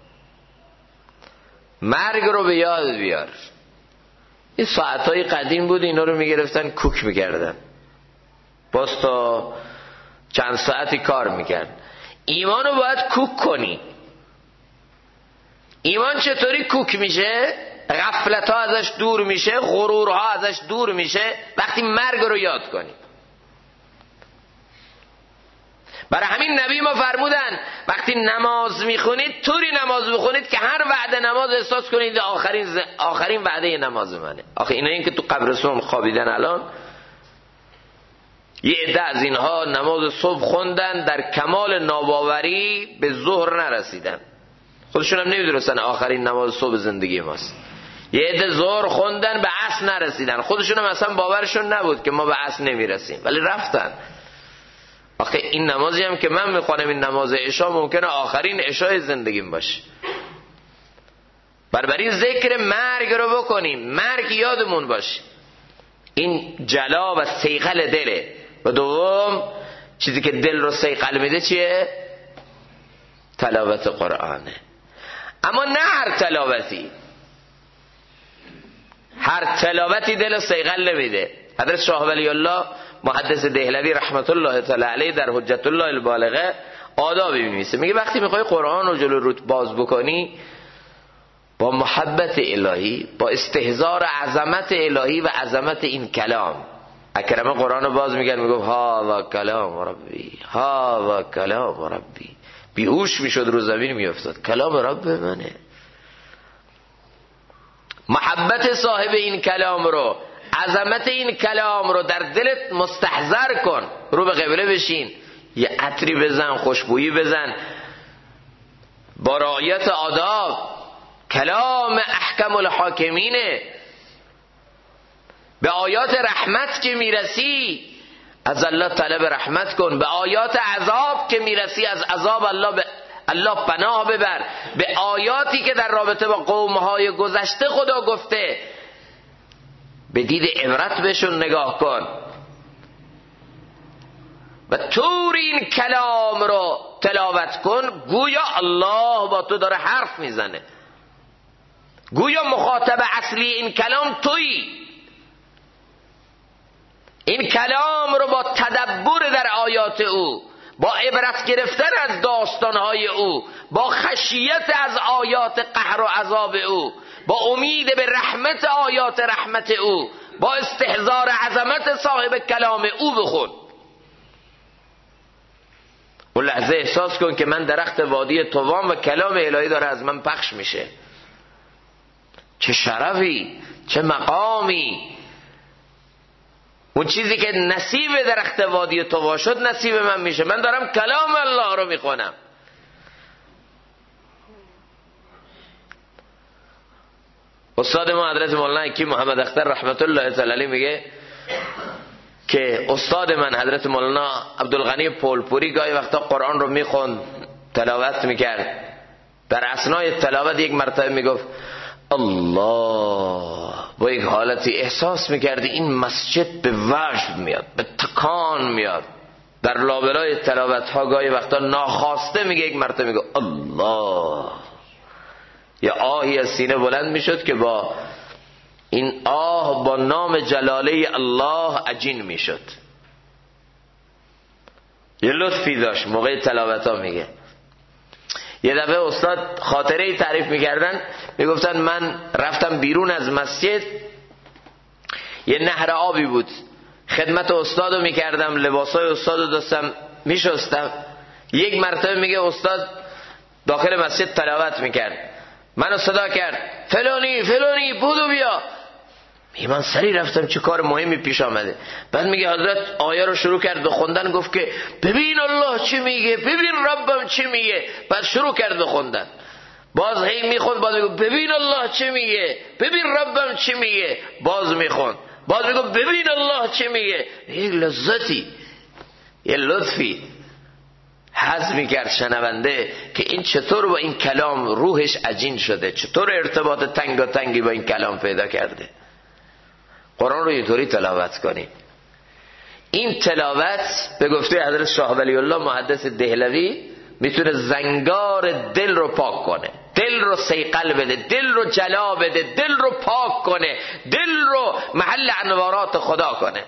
مرگ رو به یاد بیار. این ساعتهای قدیم بود اینا رو میگرفتن کوک میکردن، باز تا چند ساعتی کار میکرد. ایمان رو باید کوک کنی. ایمان چطوری کوک میشه؟ غفلت ها ازش دور میشه، غرورها ازش دور میشه وقتی مرگ رو یاد کنی. برای همین نبی ما فرمودن وقتی نماز میخونید طوری نماز بخونید که هر وعده نماز احساس کنید آخرین وعده نماز منه. آخه اینا این که تو قبرستون خوابیدن الان، یه عده از اینها نماز صبح خوندن، در کمال ناباوری به ظهر نرسیدن، خودشون هم نمیدونستن آخرین نماز صبح زندگی ماست. یه عده ظهر خوندن به عصر نرسیدن، خودشون هم اصلا باورشون نبود که ما به عصر نمیرسیم، ولی رفتن. آخه این نمازی هم که من میخوانم، این نماز عشا ممکنه آخرین عشای زندگیم باشه. بنابراین ذکر مرگ رو بکنیم، مرگ یادمون باشه. این جلا و صیقل دله. و دوم چیزی که دل رو صیقل میده چیه؟ تلاوت قرآنه. اما نه هر تلاوتی، هر تلاوتی دل رو صیقل نمیده. حضرت شاه ولی الله محدث دهلوی رحمت الله تعالی علیه در حجت الله البالغه آدابی می‌نویسه، میگه وقتی میخوای قرآن رو جلو روت باز بکنی، با محبت الهی، با استحضار عظمت الهی و عظمت این کلام. اکرم قرآن رو باز میگن، میگفت ها و کلام ربی، ها و کلام ربی. بیهوش میشد، رو زمین میافتاد. کلام رب منه. محبت صاحب این کلام رو، عظمت این کلام رو در دلت مستحضر کن. رو به قبله بشین، یه عطری بزن، خوشبویی بزن، با رعایت آداب. کلام احکم الحاکمینه. به آیات رحمت که میرسی از الله طلب رحمت کن، به آیات عذاب که میرسی از عذاب الله پناه ببر، به آیاتی که در رابطه با قومهای گذشته خدا گفته به دید عبرت بهشون نگاه کن. و طور این کلام رو تلاوت کن گویا الله با تو داره حرف میزنه، گویا مخاطب اصلی این کلام تویی. این کلام رو با تدبر در آیات او، با عبرت گرفتن از داستانهای او، با خشیت از آیات قهر و عذاب او، با امید به رحمت آیات رحمت او، با استحضار عظمت صاحب کلام او بخون. اون لحظه احساس کن که من درخت وادی طوام و کلام الهی داره از من پخش میشه. چه شرفی، چه مقامی. اون چیزی که نصیب درخت وادی طوا شد نصیب من میشه. من دارم کلام الله رو میخونم. استاد ما حضرت مولانا حکیم محمد اختر رحمت الله تعالی علیه میگه که استاد من حضرت مولانا عبدالغنی پولپوری گاهی وقتا قرآن رو میخوند، تلاوت میکرد. در اثنای تلاوت یک مرتبه میگفت الله، با یک حالتی احساس میکردی این مسجد به وجد میاد، به تکان میاد. در لابلای تلاوت ها گاهی وقتا ناخواسته میگه، یک مرتبه میگه الله، یه آهی از سینه بلند میشد که با این آه با نام جلاله الله عجین میشد. یه لطفی داشت موقع تلاوت ها. میگه یه دفعه استاد خاطره تعریف میکردن، میگفتن من رفتم بیرون از مسجد، یه نهر آبی بود، خدمت استادو میکردم، لباسای استادو داشتم میشستم. یک مرتبه میگه استاد داخل مسجد تلاوت میکرد، منو صدا کرد فلانی فلانی بودو بیا. من سری رفتم چه کار مهمی پیش آمده. بعد میگه حضرت آیه رو شروع کرد به خوندن، گفت که ببین الله چی میگه، ببین ربم چی میگه. بعد شروع کرد به خوندن، باز هی میخوند، باز میگه ببین الله چی میگه، ببین ربم چی میگه. باز میخوند، باز میگه ببین الله چی میگه. یک لذتی، یه لطفی حس میکرد شنونده که این چطور با این کلام روحش عجین شده، چطور ارتباط تنگی با این کلام پیدا کرده. قرآن رو اینطوری تلاوت کنیم. این تلاوت به گفته حضرت شاه ولی الله محدث دهلوی میتونه زنگار دل رو پاک کنه، دل رو صیقل بده، دل رو جلا بده، دل رو پاک کنه، دل رو محل انوارات خدا کنه.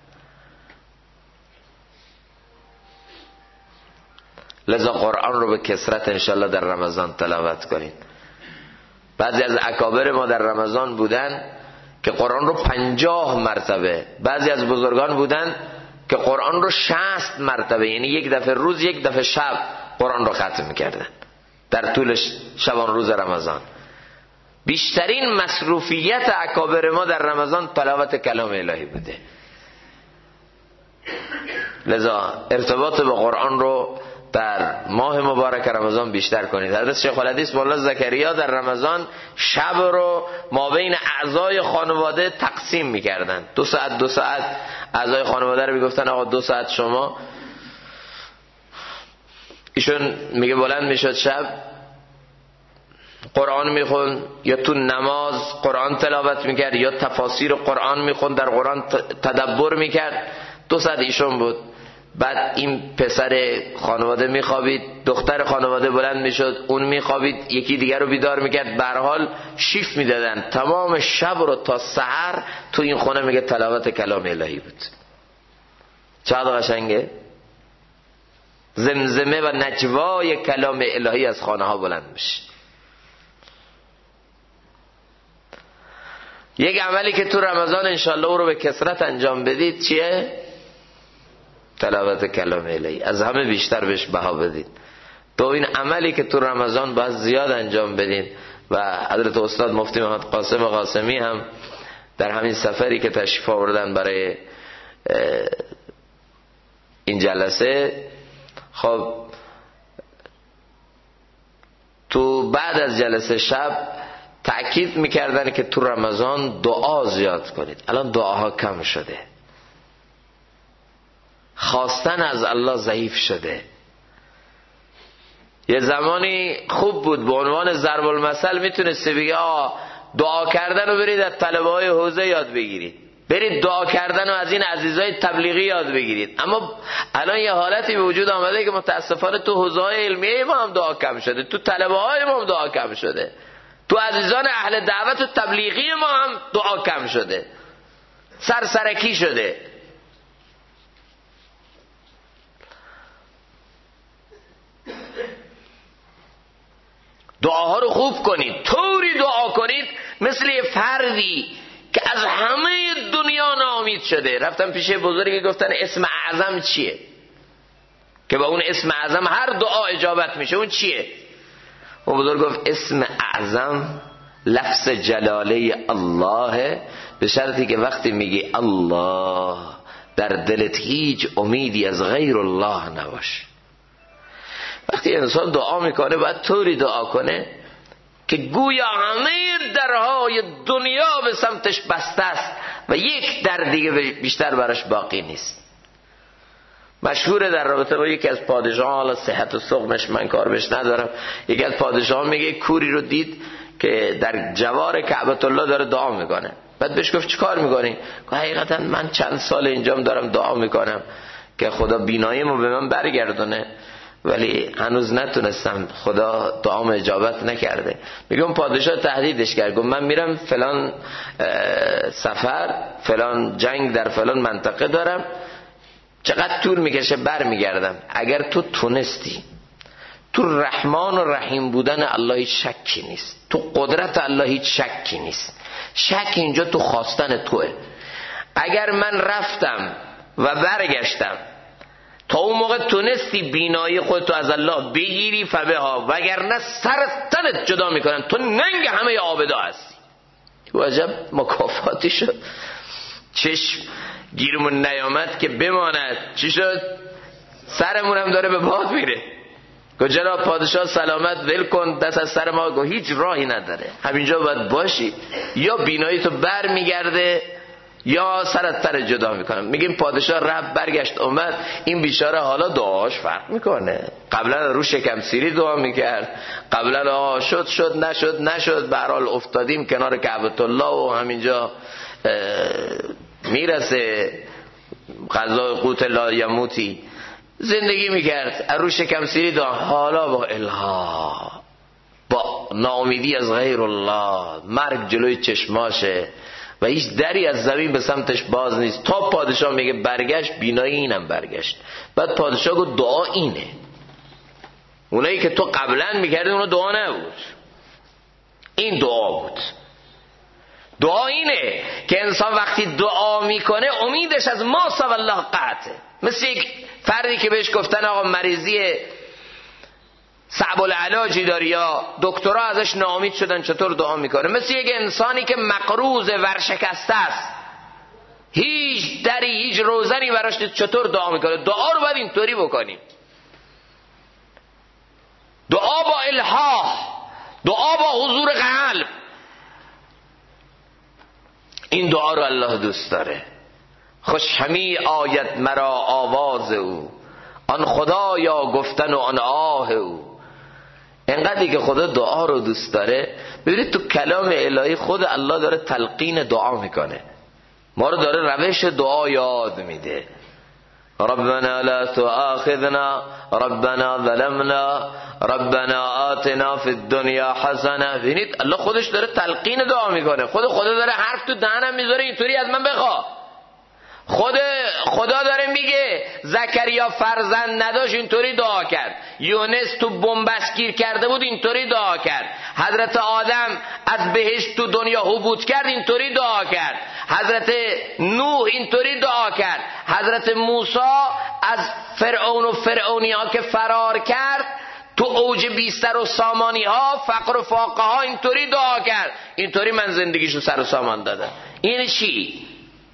لذا قرآن رو به کثرت انشالله در رمضان تلاوت کنید. بعضی از اکابر ما در رمضان بودن که قرآن رو 50 مرتبه، بعضی از بزرگان بودن که قرآن رو 60 مرتبه، یعنی یک دفعه روز یک دفعه شب قرآن رو ختم میکردن در طول شبان روز رمضان. بیشترین مصروفیت اکابر ما در رمضان تلاوت کلام الهی بوده. لذا ارتباط با قرآن رو در ماه مبارک رمضان بیشتر کنید. حضرت شیخ الحدیث مولا زکریا در رمضان شب رو ما بین اعضای خانواده تقسیم میکردن. 2 ساعت اعضای خانواده رو میگفتن آقا 2 ساعت شما. ایشون میگه بلند میشد شب قرآن میخوند، یا تو نماز قرآن تلاوت میکرد، یا تفاسیر قرآن میخوند، در قرآن تدبر میکرد. 2 ساعت ایشون بود. بعد این پسر خانواده میخوابید، دختر خانواده بلند میشد، اون میخوابید، یکی دیگر رو بیدار میکرد. به هر حال شیفت میدادن تمام شب رو تا سحر تو این خونه. میگه تلاوت کلام الهی بود. چقدر قشنگه. زمزمه و نجوای کلام الهی از خانه ها بلند میشه. یک عملی که تو رمضان انشالله او رو به کثرت انجام بدید چیه؟ تلاوت کلام الهی. از همه بیشتر بهش بها بدید. تو این عملی که تو رمضان باید زیاد انجام بدید. و حضرت استاد مفتی محمد قاسم قاسمی هم در همین سفری که تشریف آوردن برای این جلسه، خب تو بعد از جلسه شب تأکید میکردن که تو رمضان دعا زیاد کنید. الان دعاها کم شده، خواستن از الله ضعیف شده. یه زمانی خوب بود، به عنوان ضرب المثل میتونستی بگی دعا کردن رو برید از طلبه های حوزه یاد بگیرید. برید دعا کردن و از این عزیزای تبلیغی یاد بگیرید. اما الان یه حالتی به وجود آمده که متاسفانه تو حوزه‌های علمیه ما هم دعا کم شده، تو طلبه های ما هم دعا کم شده، تو عزیزان اهل دعوت و تبلیغی ما هم دعا کم شده، سرسرکی شده. دعاها رو خوب کنید، طوری دعا کنید مثل یه فردی که از همه دنیا ناامید شده. رفتم پیش بزرگی گفتن اسم اعظم چیه که با اون اسم اعظم هر دعا اجابت میشه، اون چیه؟ و بزرگ گفت اسم اعظم لفظ جلاله الله، به شرطی که وقتی میگی الله در دلت هیچ امیدی از غیر الله نباشه. وقتی انسان دعا میکنه باید طوری دعا کنه که گویا همه درهای دنیا به سمتش بسته است و یک در دیگه بیشتر براش باقی نیست. مشهوره در رابطه با یکی از پادشاهان، حالا صحت و سقمش من کار بهش ندارم، یکی از پادشاهان میگه کوری رو دید که در جوار کعبه الله داره دعا میکنه. بعد بهش گفت چیکار میکنی؟ گفت حقیقتا من چند سال اینجام دارم دعا میکنم که خدا بیناییمو به من برگردونه، ولی هنوز نتونستم، خدا دعام اجابت نکرده. میگم پادشاه تهدیدش کرد، گفت من میرم فلان سفر، فلان جنگ در فلان منطقه دارم، چقدر طول میکشه برمیگردم. اگر تو تونستی تو رحمان و رحیم بودن الله هیچ شکی نیست، تو قدرت الله هیچ شکی نیست، شک اینجا تو خواستن توه. اگر من رفتم و برگشتم تا اون موقع تونستی بینایی خودتو از الله بگیری فبها، وگرنه سر تنت جدا میکنن، تو ننگ همه عابدا هستی. عجب مکافاتی شد. چشم گیرمون نیامد که بماند. چی شد؟ سرمون هم داره به باد میره. گفت جناب پادشاه سلامت، ول کن دست از سر ما. گفت هیچ راهی نداره، همینجا باید باشی، یا بینایی تو بر میگرده یا سرت تر جدا میکنم. میگیم پادشاه رفت برگشت اومد، این بیچاره حالا دعاش فرق میکنه. قبلا رو شکم سیری دعا میکرد، قبلا شد نشد، به هر حال افتادیم کنار کعبه الله و همینجا میرسه غذای قوت لا یموتی زندگی میکرد، رو شکم سیری دعا. حالا با الها، با ناامیدی از غیر الله، مرگ جلوی چشماشه و هیچ دری از زمین به سمتش باز نیست. تا پادشاه میگه برگشت، بینایی اینم برگشت. بعد پادشاه گفت دعا اینه. اونایی که تو قبلا میکردی اونو دعا نبود، این دعا بود. دعا اینه که انسان وقتی دعا میکنه امیدش از ما سوى الله قطعه. مثل یک فردی که بهش گفتن آقا مریضی صعب العلاجی داری یا دکترها ازش ناامید شدن، چطور دعا میکنه؟ مثل یک انسانی که مقروض ورشکسته است، هیچ دری هیچ روزنی براش نیست، چطور دعا میکنه؟ دعا رو باید اینطوری بکنیم، دعا با الحاح، دعا با حضور قلب. این دعا رو الله دوست داره. خوش همی آید مرا آواز او، آن خدایا گفتن و آن آه او. انقدری که خدا دعا رو دوست داره، ببینید تو کلام الهی خود الله داره تلقین دعا میکنه، ما رو داره روش دعا یاد میده. ربنا لا تؤاخذنا، ربنا ظلمنا، ربنا آتنا فی الدنیا حسنه. ببینید الله خودش داره تلقین دعا میکنه، خدا داره حرف تو دهنم میذاره اینطوری از من بخوا. خدا داره میگه زکریا فرزند نداشت اینطوری دعا کرد، یونس تو بنبست گیر کرده بود اینطوری دعا کرد، حضرت آدم از بهشت تو دنیا حبوط کرد اینطوری دعا کرد، حضرت نوح اینطوری دعا کرد، حضرت موسی از فرعون و فرعونی ها که فرار کرد تو اوج بیستر و سامانی ها، فقر و فاقه ها اینطوری دعا کرد، اینطوری من زندگیشو سر و سامان دادم. این چی؟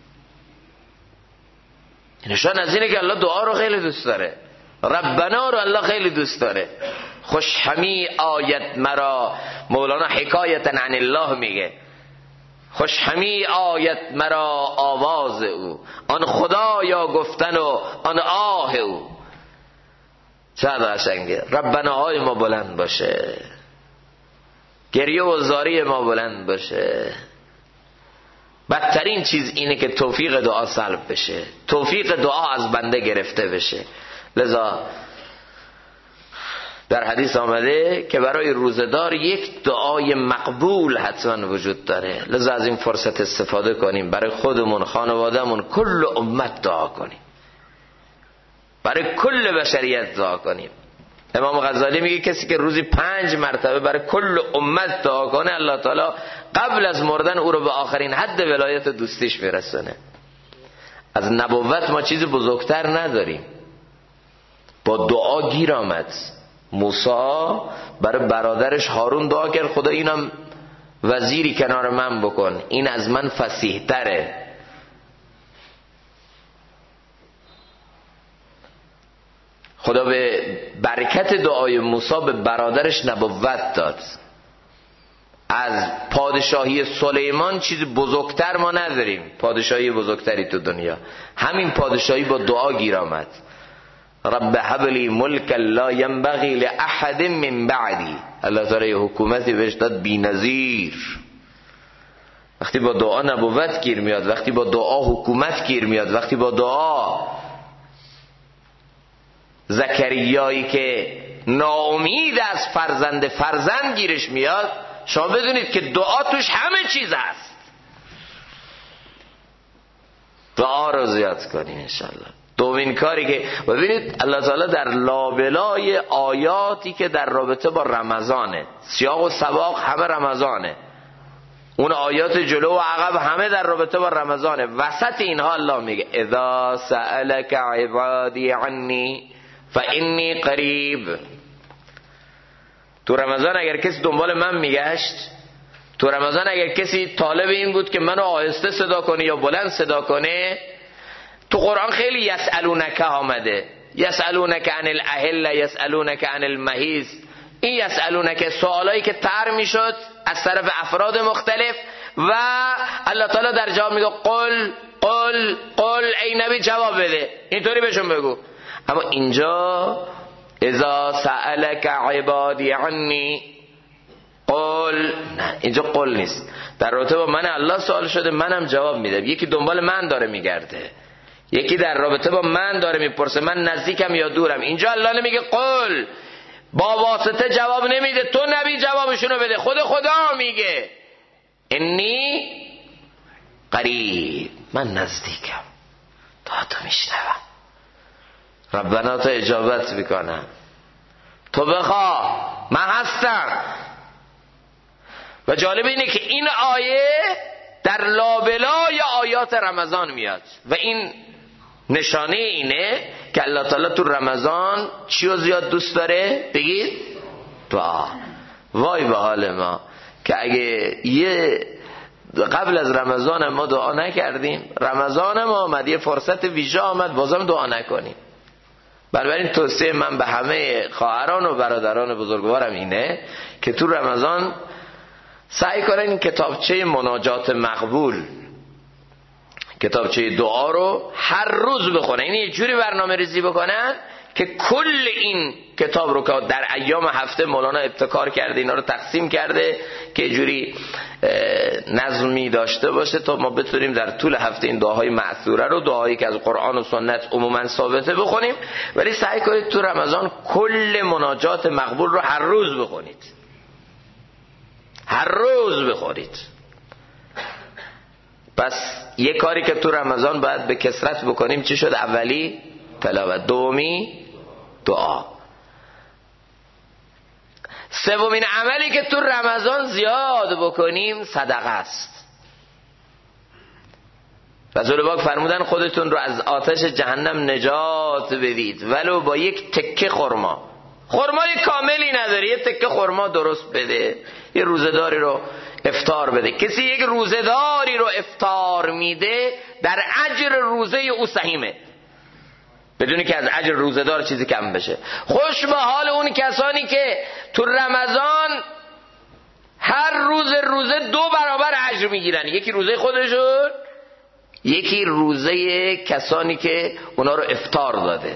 نشان از اینه که الله دعا رو خیلی دوست داره، ربنا رو الله خیلی دوست داره. خوش همی آید مرا، مولانا حکایتا عن الله میگه، خوش همی آید مرا آواز او، آن خدایا گفتن و آن آه او. چقدر قشنگه. ربنا های ما بلند باشه، گریه و زاری ما بلند باشه، بدترین چیز اینه که توفیق دعا سلب بشه، توفیق دعا از بنده گرفته بشه. لذا در حدیث آمده که برای روزدار یک دعای مقبول حتما وجود داره. لذا از این فرصت استفاده کنیم، برای خودمون، خانوادهمون، کل امت دعا کنیم، برای کل بشریت دعا کنیم. امام غزالی میگه کسی که روزی 5 مرتبه برای کل امت دعا کنه، الله تعالی قبل از مردن او رو به آخرین حد ولایت دوستیش میرسونه. از نبوت ما چیزی بزرگتر نداریم. با دعا گیر آمد. موسی برای برادرش هارون دعا کرد خدا اینم وزیری کنار من بکن، این از من فصیح تره. خدا به برکت دعای موسی به برادرش نبوت داد. از پادشاهی سلیمان چیز بزرگتر ما نداریم، پادشاهی بزرگتری تو دنیا. همین پادشاهی با دعا گیر آمد. رب هب لی ملکا لا ينبغی لاحد من بعدی. الله تعالی حکومتی بهش داد بی‌نظیر. وقتی با دعا نبوت گیر میاد، وقتی با دعا حکومت گیر میاد، وقتی با دعا زکریایی که ناامید از فرزند گیرش میاد، شما بدونید که دعا توش همه چیز هست. دعا رو زیاد کنیم انشالله. دومین کاری که ببینید الله تعالی در لابلای آیاتی که در رابطه با رمضانه، سیاق و سباق همه رمضانه، اون آیات جلو و عقب همه در رابطه با رمضانه. وسط اینها الله میگه اذا سألك عبادی عنی فانی قریب. تو رمضان اگر کسی دنبال من میگشت، تو رمضان اگر کسی طالب این بود که منو آهسته صدا کنه یا بلند صدا کنه، تو قرآن خیلی یسألونک آمده، یسألونک عن الاهله، یسألونک عن المحیض. این یسألونک سوالایی که طرح میشد از طرف افراد مختلف و الله تعالی در جواب میگه قل قل قل، ای نبی جواب بده، اینطوری بهشون بگو. اما اینجا اذا سألک عبادی عنی قل، نه اینجا قل نیست. در رابطه با من الله سوال شده، منم جواب میدم. یکی دنبال من داره میگرده، یکی در رابطه با من داره میپرسه من نزدیکم یا دورم. اینجا الله نمیگه قل، با واسطه جواب نمیده، تو نبی جوابشونو بده. خدا میگه انی قریب، من نزدیکم، تو میشنوم. ربنا تو اجابت میکنم، تو بخواه من هستم. و جالب اینه که این آیه در لابلای آیات رمضان میاد و این نشانه اینه که الله تعالی تو رمضان چی رو زیاد دوست داره؟ بگید دعا. وای به حال ما که اگه یه قبل از رمضان ما دعا نکردیم، رمضان ما آمد، یه فرصت ویژه آمد، بازم دعا نکنیم. بنابراین توصیه من به همه خواهران و برادران بزرگوارم اینه که تو رمضان سعی کنن این کتابچه مناجات مقبول، کتابچه دعا رو هر روز بخونن. این یه جوری برنامه ریزی بکنن که کل این کتاب رو که در ایام هفته مولانا ابتکار کرده، اینا رو تقسیم کرده که یه جوری نظمی داشته باشه تا ما بتونیم در طول هفته این دعاهای مأثوره رو، دعایی که از قرآن و سنت عموما ثابته، بخونیم. ولی سعی کنید تو رمضان کل مناجات مقبول رو هر روز بخونید، هر روز بخونید. پس یه کاری که تو رمضان باید به کثرت بکنیم چی شد؟ اولی تلاوت، دومی دعا. سومین عملی که تو رمضان زیاد بکنیم صدقه است. رسول پاک فرمودن خودتون رو از آتش جهنم نجات بدید ولو با یک تکه خرما. خرمای کاملی نداری، یه تکه خرما درست بده، یه روزداری رو افطار بده. کسی یک روزداری رو افطار میده در اجر روزه او سهیمه، بدونی که از اجر روزدار چیزی کم بشه. خوش به حال اون کسانی که تو رمضان هر روزه 2 برابر اجر میگیرن، یکی روزه خودشون، یکی روزه کسانی که اونا رو افطار داده.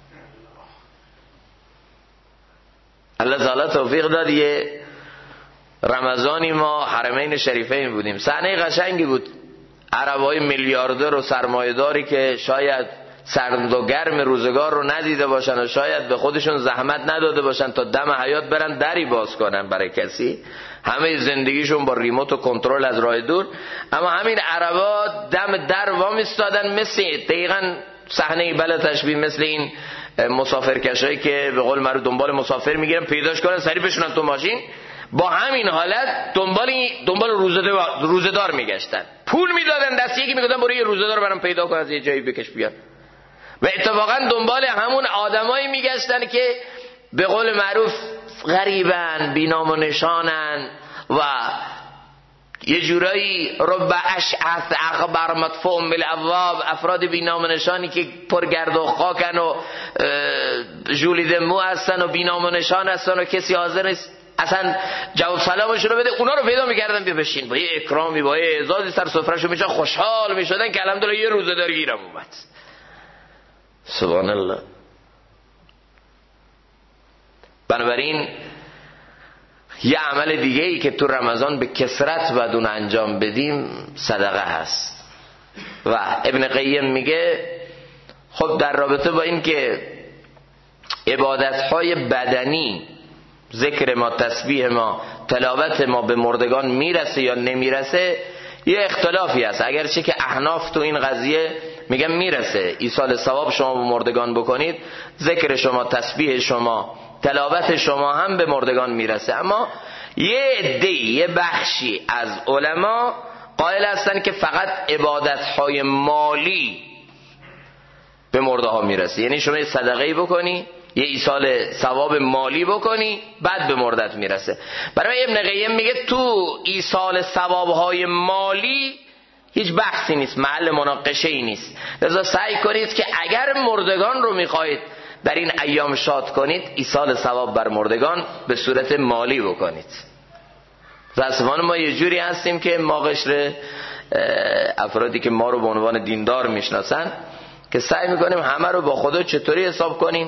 الله تعالی توفیق داد یه رمضانی ما حرمین شریفین بودیم، صحنه قشنگی بود. عربای میلیاردر و سرمایه‌داری که شاید سرد و گرم روزگار رو ندیده باشن و شاید به خودشون زحمت نداده باشن تا دم حیات برن دری باز کنن برای کسی، همه زندگیشون با ریموت و کنترل از راه دور، اما همین عربا دم در وام ایستادن، مثل دقیقاً صحنه بله تشبیه مثل این مسافرکشایی که به قول معروف دنبال مسافر میگیرن پیداش کنن سریع بشونن تو ماشین، با همین حالت دنبال روزه‌دار میگشتن، پول میدادن دست یکی میگفتن برو یه روزه‌دار برام پیدا کن از یه جایی بکش بیار، و اتفاقا دنبال همون آدمایی میگشتن که به قول معروف غریبن، بی‌نام و نشانن و یه جورایی رب اشعث اخبر مدفوع بالابواب، افراد بی‌نام و نشانی که پرگرد و خاکن و ژولیده مو هستن و بی‌نام و نشان هستن و کسی حاضر نیست اصلا جواب سلامش رو بده، اونا رو پیدا میکردن بیا بشین، با یه اکرامی با یه اعزازی سر سفرهشو میشن، خوشحال میشدن که الحمدلله یه روزه‌دار گیرم اومد. سبحان الله. بنابراین یه عمل دیگه ای که تو رمضان به کثرت باید اون انجام بدیم صدقه هست. و ابن قیم میگه خب در رابطه با این که عبادتهای بدنی، ذکر ما، تسبیح ما، تلاوت ما به مردگان میرسه یا نمیرسه یه اختلافی هست، اگرچه که احناف تو این قضیه میگن میرسه، ایصال ثواب شما به مردگان بکنید، ذکر شما، تسبیح شما، تلاوت شما هم به مردگان میرسه، اما یه عده‌ای، یه بخشی از علما قائل هستن که فقط عبادتهای مالی به مرده ها میرسه، یعنی شما یه صدقه‌ای بکنی، یه ایصال ثواب مالی بکنی، بعد به مردت میرسه. برای ابن قیم میگه تو ایصال ثوابهای مالی هیچ بحثی نیست، محل مناقشه ای نیست، لذا سعی کنید که اگر مردگان رو میخواهید در این ایام شاد کنید، ایصال ثواب بر مردگان به صورت مالی بکنید. متاسفانه ما یه جوری هستیم که ما قشر افرادی که ما رو به عنوان دیندار میشناسن که سعی میکنیم همه رو با خدا چطوری حساب کنیم؟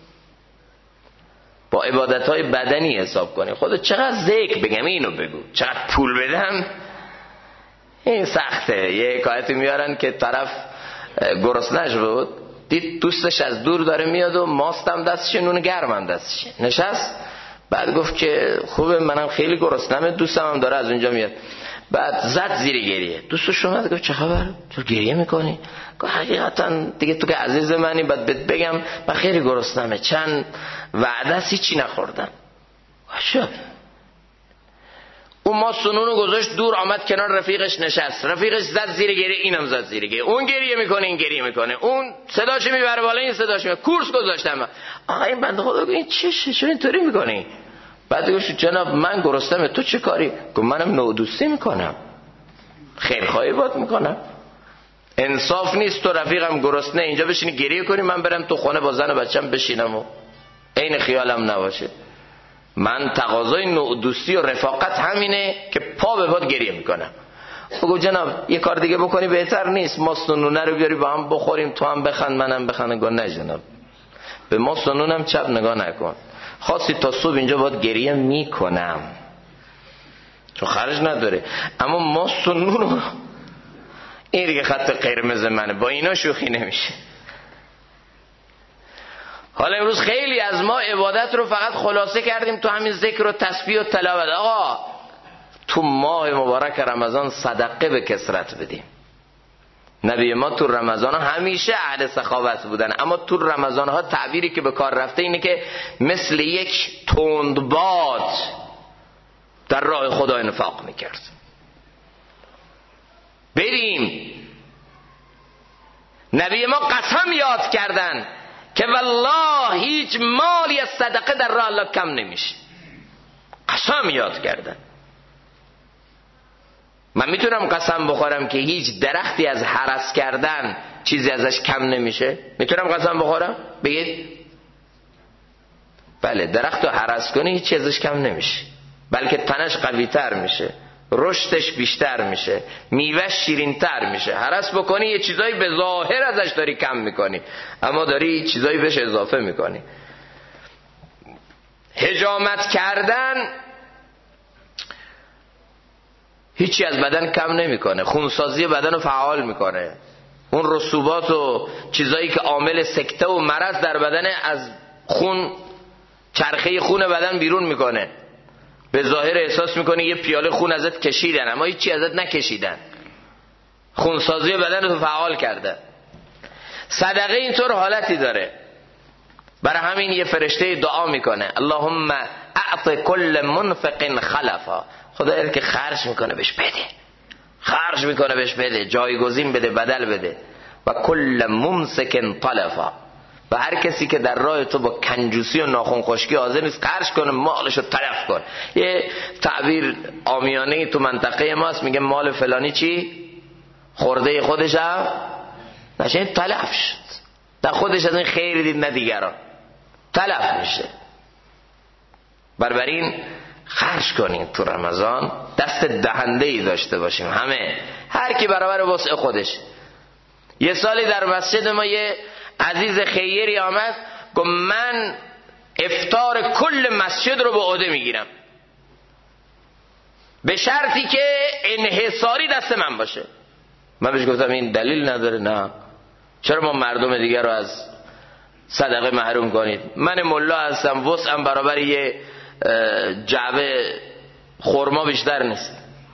با عبادتهای بدنی حساب کنیم. خدا چقدر ذکر بگم اینو بگو، چقدر پول بدم این سخته. یه حکایتی میارن که طرف گرسنه‌اش بود، دید دوستش از دور داره میاد و ماستم دستش، نون گرمم دستش، نشست، بعد گفت که خوبه منم خیلی گرسنمه، دوستم هم داره از اونجا میاد، بعد زد زیر گریه. دوستش اومد گفت چه خبر؟ چرا گریه میکنی؟ گفت حقیقتا دیگه تو که عزیز منی، بعد بهت بگم من خیلی گرسنمه، چند وعده هیچی نخوردم. شد اون ما سنونو گذاشت دور، آمد کنار رفیقش نشست، رفیقش زد زیر گریه، اینم زد زیر گریه، اون گریه میکنه این گریه میکنه، اون صداش میبره بالا این صداش میبره، کورس گذاشتم. آقا این بنده خدا این چه اینطوری میکنی؟ بعد گفت جناب من گرسنمه، تو چه کاری؟ گفت منم نودوستی میکنم، خیرخواهی باد میکنم، انصاف نیست تو رفیقم گرسنه اینجا بشینی گریه کنی، من برم تو خونه با زن و بچم بشینم و عین خیالم نباشه. من تقاضای نودوستی و رفاقت همینه که پا به پات گریه میکنم. بگو جناب یه کار دیگه بکنی بهتر نیست؟ ماست و نونه رو بیاری با هم بخوریم، تو هم بخند منم بخندم. گفت نه جناب، به ماست و نونم چپ نگاه نکن، خاصی تا صبح اینجا باید گریه میکنم چون خرج نداره، اما ماست و نون این دیگه خط قرمز منه، با اینا شوخی نمیشه. حالا امروز خیلی از ما عبادت رو فقط خلاصه کردیم تو همین ذکر و تسبیح و تلاوت. آقا تو ماه مبارک رمضان صدقه به کثرت بدیم. نبی ما تو رمضان ها همیشه اهل سخاوت بودن، اما تو رمضان ها تعبیری که به کار رفته اینه که مثل یک تندباد در راه خدا انفاق میکرد. بریم. نبی ما قسم یاد کردن که والله هیچ مالی از صدقه در راه الله کم نمیشه. قسم یاد کردن. من میتونم قسم بخورم که هیچ درختی از هرس کردن چیزی ازش کم نمیشه؟ میتونم قسم بخورم؟ بگید بله، درخت رو هرس کنی هیچ ازش کم نمیشه، بلکه تنش قوی تر میشه، رشدش بیشتر میشه، میوهش شیرین تر میشه. هرس بکنی یه چیزایی به ظاهر ازش داری کم میکنی، اما داری چیزایی بهش اضافه میکنی. حجامت کردن، هیچی از بدن کم نمیکنه، خونسازی بدن رو فعال میکنه. اون رسوبات و چیزایی که عامل سکته و مرض در بدن از خون، چرخه خون بدن بیرون میکنه. به ظاهر احساس میکنی یه پیاله خون ازت کشیدن، اما هیچی ازت نکشیدن، خونسازی بدن رو فعال کرده. صدقه اینطور حالتی داره. برای همین یه فرشته دعا میکنه اللهم اعط کل منفق خلفا. خدا هر که خرج میکنه بهش بده، خرج میکنه بهش بده، جایگزین بده، بدل بده. و کل ممسک طلفا، و هر کسی که در راه تو با کنجوسی و ناخن خشکی حاضر نیست خرج کنه، مالشو تلف کن. یه تعبیر عامیانه تو منطقه ماست، میگه مال فلانی چی؟ خورده خودش هم نشه تلف شد. در خودش از این خیر دید نه دیگران، تلف میشه. بربرین خرج کنیم تو رمضان، دست دهنده ای داشته باشیم، همه هر کی برابر وسع خودش. یه سالی در مسجد ما یه عزیز خیری آمد گفت من افطار کل مسجد رو به عهده میگیرم به شرطی که انحصاری دست من باشه. من بهش گفتم این دلیل نداره. نه، چرا ما مردم دیگر رو از صدقه محروم کنید؟ من ملا هستم، وسعم برابر یه جعبه خرما بیشتر نیست.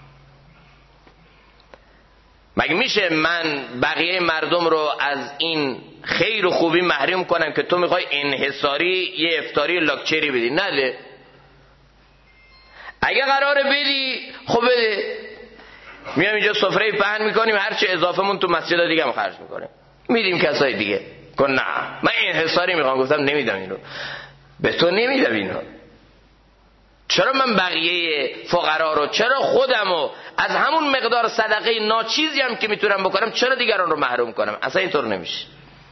مگه میشه من بقیه مردم رو از این خیر و خوبی محروم کنم که تو میخوای انحصاری یه افطاری لاکچری بدی؟ نده. اگه قراره بدی خب بده. میام اینجا سفره پهن میکنیم، هرچه اضافه‌مون تو مسجد دیگه هم خرج میکنیم، میدیم کسای دیگه. گفت نه من انحصاری میخوام. گفتم نمیدم اینو، به تو نمیدم اینو. چرا من بقیه فقرا رو، چرا خودمو از همون مقدار صدقه ناچیزی هم که میتونم بکنم چرا دیگران رو محروم کنم؟ اصلا اینطور نمیشه.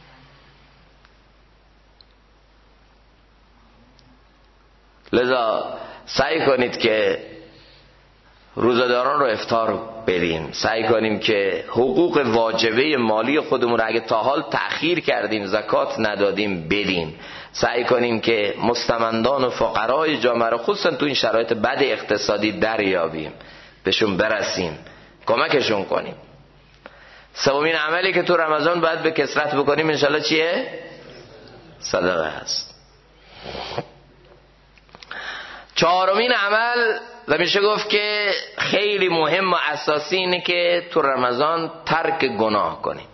لذا سعی کنید که روزداران رو افطار بدیم، سعی کنیم که حقوق واجبه مالی خودمون رو اگه تا حال تأخیر کردیم، زکات ندادیم، بدیم. سعی کنیم که مستمندان و فقرای جامعه رو خصوصا تو این شرایط بد اقتصادی دریابیم، بهشون برسیم، کمکشون کنیم. سومین عملی که تو رمضان باید به کثرت بکنیم انشالله چیه؟ صدقه هست. چهارمین عمل و میشه گفت که خیلی مهم و اساسی اینه که تو رمضان ترک گناه کنیم.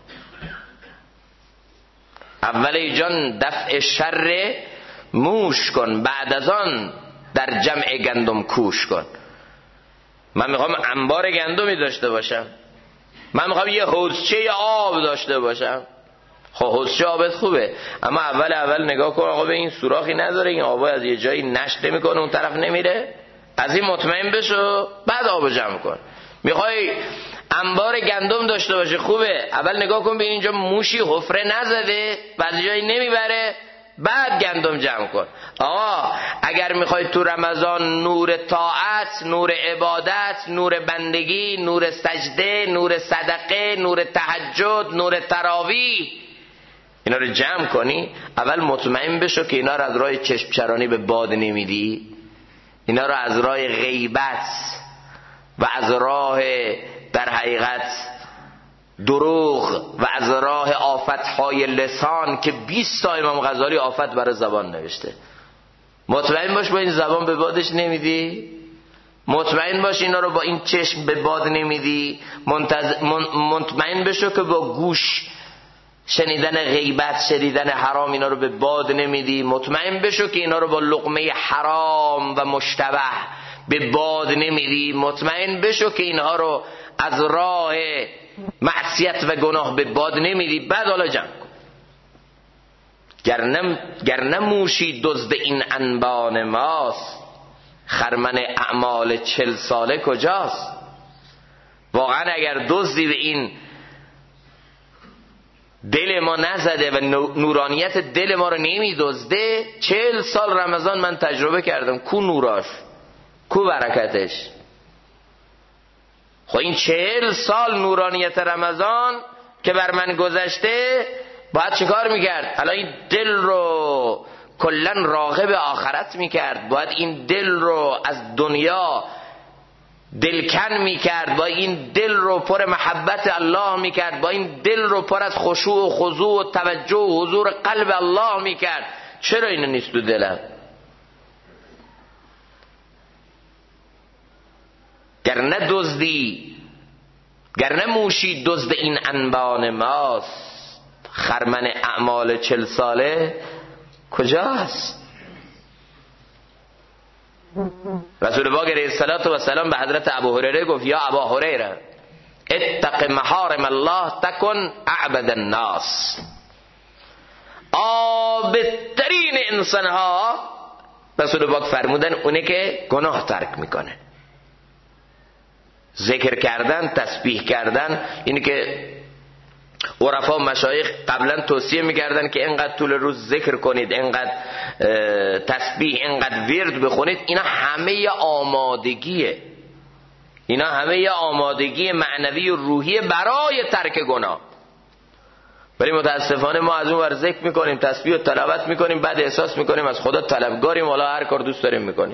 اول ایجان دفع شر موش کن، بعد از آن در جمع گندم کوش کن. من میخوام انبار گندمی داشته باشم، من میخوام یه حوضچه آب داشته باشم. خب حوضچه آبت خوبه، اما اول نگاه کن آقا به این سوراخی نداره، این آب از یه جایی نشت نمیکنه اون طرف نمیره، از این مطمئن بشو بعد آب جمع کن. میخوای انبار گندم داشته باشه خوبه، اول نگاه کن به اینجا موشی حفره نزده بعد جایی نمیبره بعد گندم جمع کن. آقا اگر میخوای تو رمضان نور طاعت، نور عبادت، نور بندگی، نور سجده، نور صدقه، نور تهجد، نور تراویح اینا رو جمع کنی، اول مطمئن بشو که اینا رو از راه چشم چرانی به باد نمیدی، اینا رو از راه غیبت و از راه در حقیقت دروغ و از راه آفتهای لسان که 20 تا امام غزالی آفت برای زبان نوشته. مطمئن باش با این زبان به بادش نمیدی، مطمئن باش اینا رو با این چشم به باد نمیدی، مطمئن بشو که با گوش شنیدن غیبت، شنیدن حرام اینا رو به باد نمیدی، مطمئن بشو که اینا رو با لقمه حرام و مشتبه به باد نمیدی، مطمئن بشو که اینها رو از راه معصیت و گناه به باد نمیدی. بعد حالا جمع کن. گر موشی دزد این انبان ماست، خرمن اعمال 40 ساله کجاست؟ واقعا اگر دزدی به این دل ما نزده و نورانیت دل ما رو نمی دزده، 40 سال رمضان من تجربه کردم، کو نوراش، کو برکتش؟ خب این 40 سال نورانیت رمضان که بر من گذشته باید چه کار میکرد؟ الان این دل رو کلن راغب آخرت میکرد، باید این دل رو از دنیا دلکن میکرد، با این دل رو پر محبت الله میکرد، با این دل رو پر از خشوع و خضوع و توجه و حضور قلب الله میکرد. چرا اینو نیست تو دلم؟ گرنه دزدی، گرنه موشی دزد این انبان ماست، خرمن اعمال 40 ساله کجاست؟ رسول پاک علیه السلام به حضرت ابو هریره گفت یا ابا هریره اتق محارم الله تکن اعبد الناس. عابدترین انسان ها رسول پاک فرمودن اونه که گناه ترک میکنه. ذکر کردن، تسبیح کردن، اینی که عرفا و مشایخ قبلا توصیه میکردن که اینقدر طول روز ذکر کنید، اینقدر تسبیح، اینقدر ورد بخونید، اینا همه آمادگیه، اینا همه آمادگی معنوی و روحی برای ترک گناه. ولی متاسفانه ما از اون ور ذکر میکنیم، تسبیح و تلاوت میکنیم، بعد احساس میکنیم از خدا طلبگاریم، والا هر کار دوست داریم میکنیم.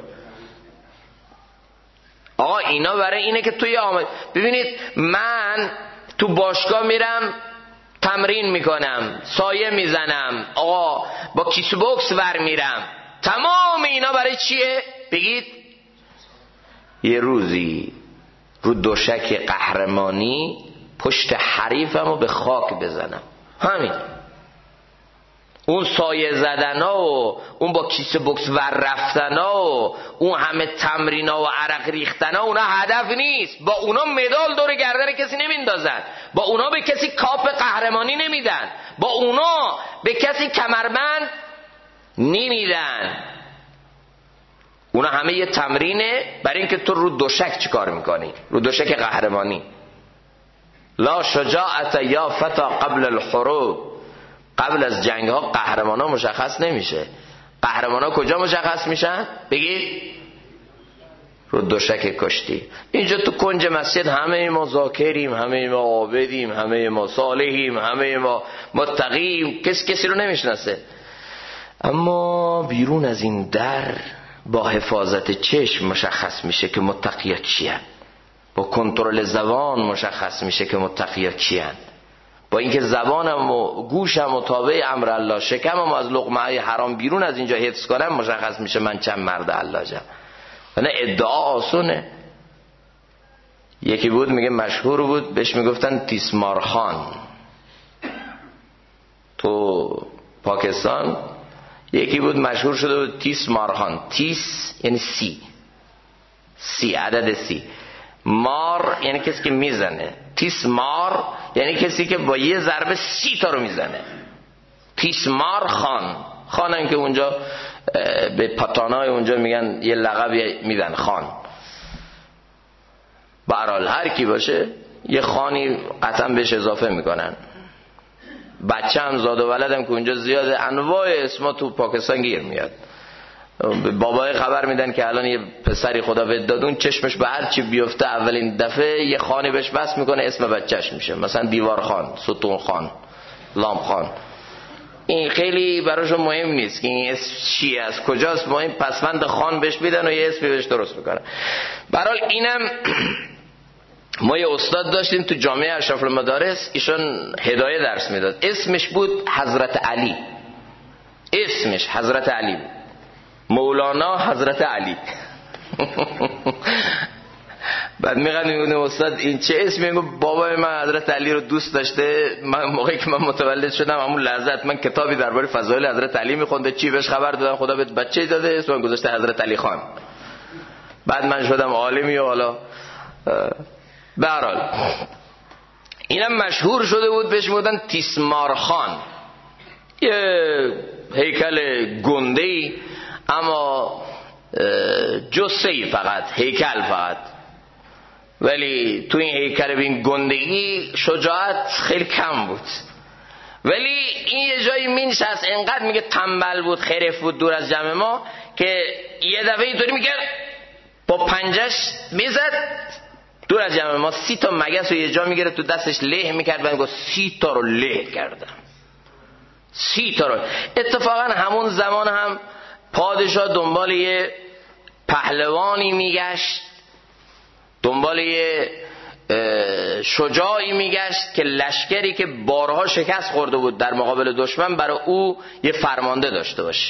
آقا اینا برای اینه که توی ببینید من تو باشگاه میرم تمرین میکنم، سایه میزنم، آقا با کیس بوکس ور میرم، تمام اینا برای چیه؟ بگید یه روزی رو دوشک قهرمانی پشت حریفمو به خاک بزنم. همین. اون سایه زدن ها و اون با کیسه بوکس ور رفتن ها و اون همه تمرین ها و عرق ریختن ها، اونا هدف نیست. با اونا مدال دور گردن کسی نمیندازن، با اونا به کسی کاپ قهرمانی نمیدن، با اونا به کسی کمربند نمیدن. اونا همه یه تمرینه برای اینکه تو رو دوشک چی کار میکنی، رو دوشک قهرمانی. لا شجاعت یا فتا قبل الحروب، قبل از جنگ ها قهرمان ها مشخص نمیشه. قهرمان ها کجا مشخص میشن؟ بگید رو دوشک کشتی. اینجا تو کنج مسجد همه ما ذاکریم، همه ما عابدیم، همه ما صالحیم، همه ما متقیم، کسی رو نمیشناسه. اما بیرون از این در با حفاظت چشم مشخص میشه که متقیا کیان، با کنترل زبان مشخص میشه که متقیا کیان، با اینکه زبانم و گوشم و تابع امر الله، شکمم از لقمه های حرام بیرون از اینجا حفظ کنم، مشخص میشه من چند مرد الله جم. نه ادعا آسونه. یکی بود میگه مشهور بود، بهش میگفتن تیسمار خان. تو پاکستان یکی بود مشهور شده بود تیسمار خان. تیس یعنی سی عدد سی. مار یعنی کسی که میزنه. تیسمار یعنی کسی که با یه ضربه 30 تا رو میزنه. تیسمار خان. خانم که اونجا به پاتانای اونجا میگن یه لقب میدن خان. به هر حال هر کی باشه یه خانی قطعا بهش اضافه میکنن. بچه هم زاد و ولدم که اونجا زیاده، انواع اسما تو پاکستان گیر میاد. بابای خبر میدن که الان یه پسری خدا بهت داد، اون چشمش به هر چی بیفته اولین دفعه یه خانی بهش بس میکنه، اسم بچهش میشه مثلا دیوار خان، ستون خان، لام خان. این خیلی براشون مهم نیست که این اسم چیه، از کجاست، مهم پسوند خان بهش میدن و یه اسمی بهش درست میکنن. برحال اینم ما یه استاد داشتیم تو جامعه اشراف المدارس، ایشون هدایه درس میداد، اسمش بود حضرت علی. اسمش حضرت علی بود، مولانا حضرت علی. بعد میگن استاد این چه اسمی؟ میگه بابای من حضرت علی رو دوست داشته، من موقعی که من متولد شدم همون لحظه من کتابی درباره فضایل حضرت علی میخونده، چی بهش خبر دادن خدا بهت بچه داده، اسمم گذاشته حضرت علی خان. بعد من شدم عالمی و حالا به هر حال اینم مشهور شده بود، بهش میگفتن تیسمار خان. یه هیکل گنده‌ای اما جثه‌ای، فقط هیکل فقط، ولی تو این هیکل به این گندگی شجاعت خیلی کم بود. ولی این یه جایی مینشست انقدر میگه تنبل بود، خرف بود، دور از جمع ما، که یه دفعه اینطوری میگه با پنجش میزد دور از جمع ما 30 تا مگس رو یه جا میگیره تو دستش له میکرد و میگه 30 تا رو له کردم. 30 تا رو. اتفاقا همون زمان هم پادشاه دنبال یه پهلوانی میگشت دنبال یه شجاعی میگشت که لشکری که بارها شکست خورده بود در مقابل دشمن برای او یه فرمانده داشته باشه.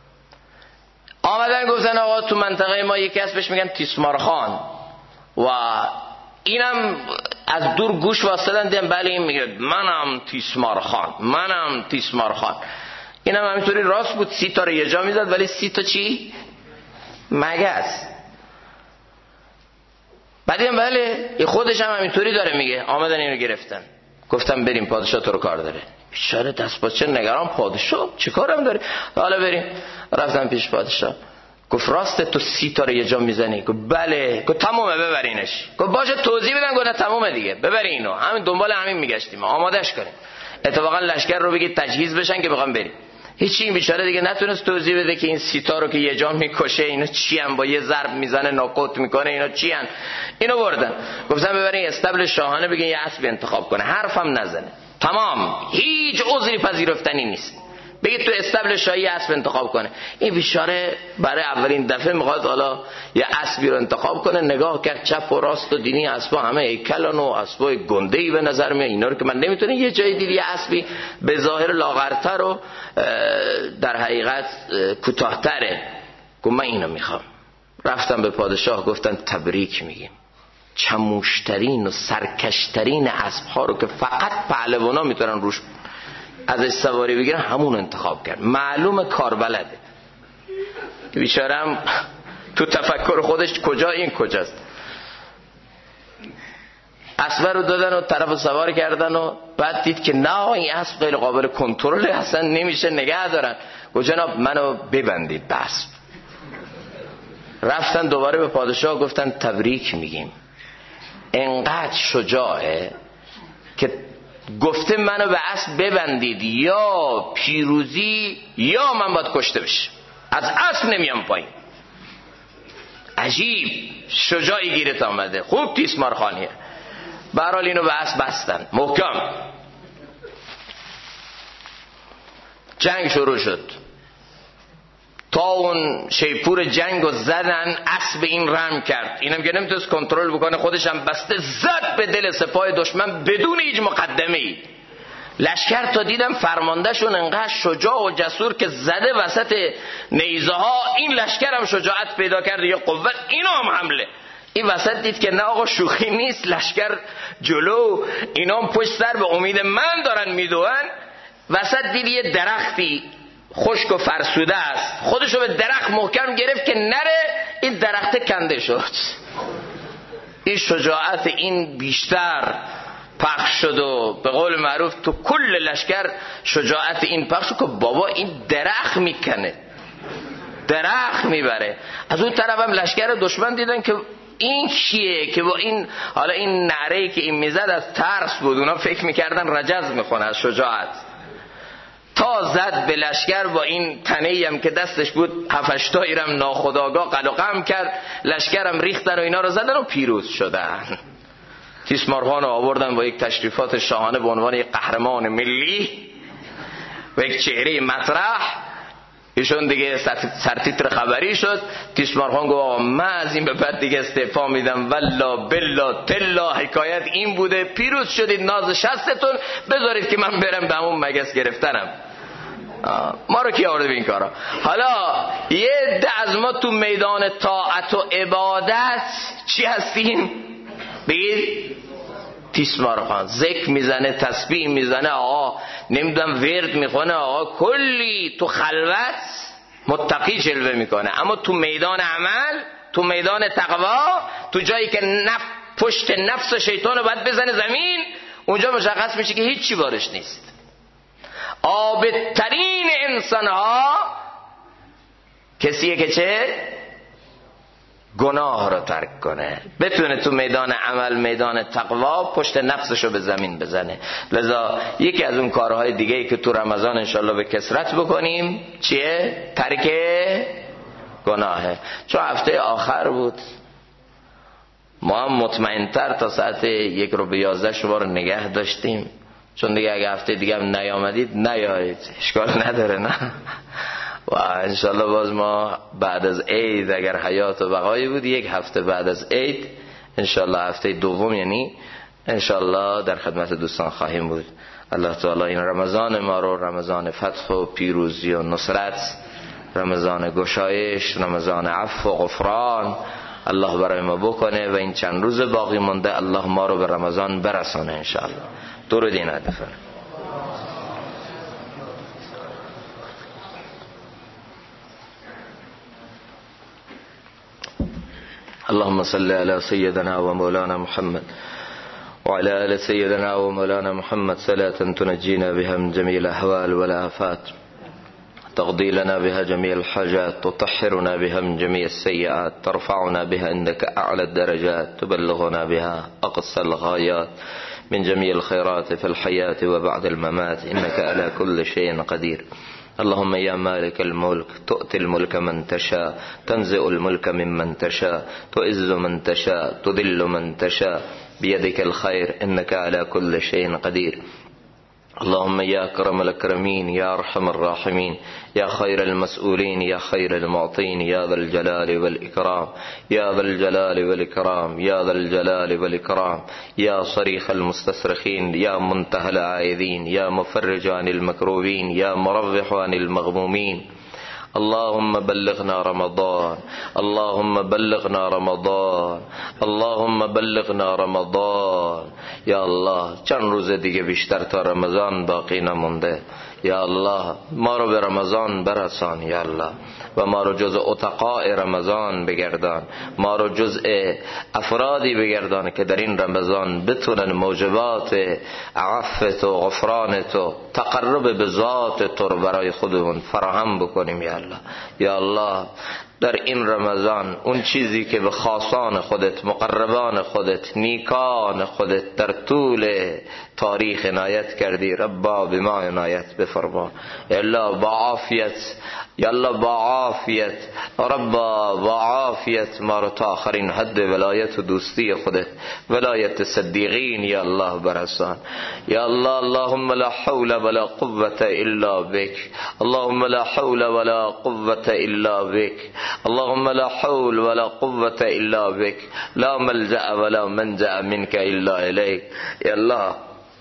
آمدن گفتن آقا تو منطقه ما یکی هست بهش میگن تیسمار خان و اینم از دور گوش واسطن دیدن بله این میگه منم تیسمار خان، منم تیسمار خان. اینم همینطوری راست بود، 30 تا رو یه جا میزد ولی 30 تا چی؟ مگس. بعدیم بله خودش هم همینطوری داره میگه. آمدن اینو گرفتن گفتم بریم پادشاه تو رو کار داره. بیچاره دستپاچه نگران پادشاه چه کارم داره؟ حالا بریم. رفتم پیش پادشاه گفت راسته تو 30 تا رو یه جا میزنی؟ گفت بله. گفت تمومه ببرینش. گفت باشه توضیح بدن. گفت تمومه دیگه ببری اینو، همین دنبال همین میگشتیم آمادهش کنیم اتفاقا لشکر رو بگید تجهیز بشن که بخوام بریم. هیچی این بیچاره دیگه نتونست توضیح بده که این 30 تا رو که یه جا میکشه اینا چی ان، با یه ضرب میزنه ناکوت میکنه اینا چی ان. اینو بردن گفتن ببرین استبل شاهانه بگین یه اسب انتخاب کنه حرفم نزنه. تمام، هیچ عذری پذیرفتنی نیست. بگید تو استبل شاهی اسب انتخاب کنه. این بیچاره برای اولین دفعه میخواد حالا یه اسبی رو انتخاب کنه. نگاه کرد چپ و راست و دینی اسبا همه هیکلن و اسبای گنده‌ای به نظر میاد. اینا رو که من نمیتونه یه جای دیگه یه اسبی به ظاهر لاغرتر و در حقیقت کوتاه‌تره. گفت من اینو میخوام. رفتم به پادشاه گفتن تبریک میگیم، چموشترین و سرکشترین اسب‌ها رو که فقط پهلوانا میتونن روش ازش سواری بگیرن همون انتخاب کرد. معلومه کار بلده. بیچاره هم تو تفکر خودش کجا این کجاست. اسب رو دادن و طرف سوار کردن و بعد دید که نه این اسب غیر قابل کنترل اصلا نمیشه نگه دارن. گفت جناب منو ببندید به اسب. رفتن دوباره به پادشاه گفتن تبریک میگیم، انقدر شجاعه که گفته منو به اسب ببندید یا پیروزی یا من باید کشته بشه، از اسب نمیام پایین. عجیب شجاعی گیرت آمده. خوب تیسمار خانیه. برحال اینو به اسب بستن محکم. جنگ شروع شد. تا اون شیپور جنگ رو زدن اسب این رم کرد. اینم که نمیتونست کنترل بکنه خودشم بسته زد به دل سپاه دشمن بدون هیچ مقدمه‌ای. لشکر تا دیدم فرماندهشون انقدر شجاع و جسور که زده وسط نیزه ها. این لشکر هم شجاعت پیدا کرد یا قوت، اینا هم حمله. این وسط دید که نه آقا شوخی نیست، لشکر جلو اینا هم پشت سر به امید من دارن میدوئن. وسط دید یه درختی خشک و فرسوده است، خودشو به درخت محکم گرفت که نره. این درخت کنده شد. این شجاعت این بیشتر پخش شد و به قول معروف تو کل لشکر شجاعت این پخش شد که بابا این درخت میکنه، درخت میبره. از اون طرف هم لشکر دشمن دیدن که این کیه که با این حالا این نعره‌ای که این میزد از ترس بود. اونا فکر میکردن رجز میخونه از شجاعت. تا زد به لشکر با این تنه‌ای هم که دستش بود 7-8 تایی هم ناخودآگاه قلقم کرد. لشکرم ریختن و اینا رو زدن و پیروز شدن. تیسمار خان رو آوردن با یک تشریفات شاهانه به عنوان یک قهرمان ملی و یک چهره مطرح. ایشون دیگه سرتیتر خبری شد. تیسمار خان گفت من از این به بعد دیگه استعفا میدم، والله بالله تلا حکایت این بوده، پیروز شدید ناز شستتون، بذارید که من برم به همون مگس گرفتنم. ما رو کی آورده به این کارا؟ حالا یه عده از ما تو میدان طاعت و عبادت چی هستیم؟ بگید تیسمار خان. ذکر میزنه، تسبیح میزنه، آقا نمیدونم ورد میخونه، آقا کلی تو خلوت متقی جلوه میکنه. اما تو میدان عمل، تو میدان تقوا، تو جایی که پشت نفس و شیطان رو باید بزنه زمین، اونجا مشخص میشه که هیچی بارش نیست. عابدترین انسان ها کسیه که چه؟ گناه رو ترک کنه، بتونه تو میدان عمل، میدان تقوا پشت نفسشو به زمین بزنه. لذا یکی از اون کارهای دیگه‌ای که تو رمضان انشالله به کثرت بکنیم چیه؟ ترک گناهه. چون هفته آخر بود، ما هم مطمئن‌تر تا ساعت 1:11 شما رو نگه داشتیم، چون دیگه اگه هفته دیگه هم نیامدید نیایید، اشکال نداره نه. و انشالله باز ما بعد از عید اگر حیات و بقایی بود 1 هفته بعد از عید انشاءالله هفته دوم یعنی انشاءالله در خدمت دوستان خواهیم بود. الله تعالی این رمضان ما رو رمضان فتح و پیروزی و نصرت، رمضان گشایش، رمضان عفو و غفران الله برای ما بکنه و این چند روز باقی مونده الله ما رو به رمضان برسانه انشاءالله. درود این هدفه. اللهم صل على سيدنا ومولانا محمد وعلى آل سيدنا ومولانا محمد صلاة تنجينا بها من جميع الأحوال والآفات، تقضي لنا بها جميع الحاجات، تطهرنا بها من جميع السيئات، ترفعنا بها عندك أعلى الدرجات، تبلغنا بها أقصى الغايات من جميع الخيرات في الحياة وبعد الممات، إنك على كل شيء قدير. اللهم يا مالك الملك تؤتي الملك من تشاء، تنزع الملك ممن تشاء، تعز من تشاء، تذل من تشاء، بيدك الخير إنك على كل شيء قدير. اللهم يا أكرم الأكرمين يا أرحم الراحمين يا خير المسؤولين يا خير المعطين يا ذا الجلال والإكرام يا ذا الجلال والإكرام يا ذا الجلال والإكرام يا صريخ المستصرخين يا منتهى العائذين يا مفرج عن المكروبين يا مرفع عن المغمومين. اللهم بلغنا رمضان، اللهم بلغنا رمضان، اللهم بلغنا رمضان. یا الله چند روز دیگه بیشتر تا رمضان باقی نمونده، یا الله ما رو به رمضان برسان یا الله و ما رو جزء اتقاء رمضان بگردان، ما رو جزء افرادی بگردان که در این رمضان بتونن موجبات عفت و غفرانت و تقرب به ذات تو رو برای خودمون فراهم بکنیم یا الله. یا الله در این رمضان اون چیزی که به خاصان خودت، مقربان خودت، نیکان خودت در طول تاریخ عنایت کردی ربا به ما عنایت بفرما یا الله با عافیت، یا الله با عافیت ربا با عافیت ما رو تا آخرین حد ولایت و دوستی خودت، ولایت صدیقین یا الله برسان یا الله. اللهم لا حول ولا قوة الا بك، اللهم لا حول ولا قوة الا بك، اللهم لا حول ولا قوة الا بك، لا ملجأ ولا منجأ منك الا اليك. یا الله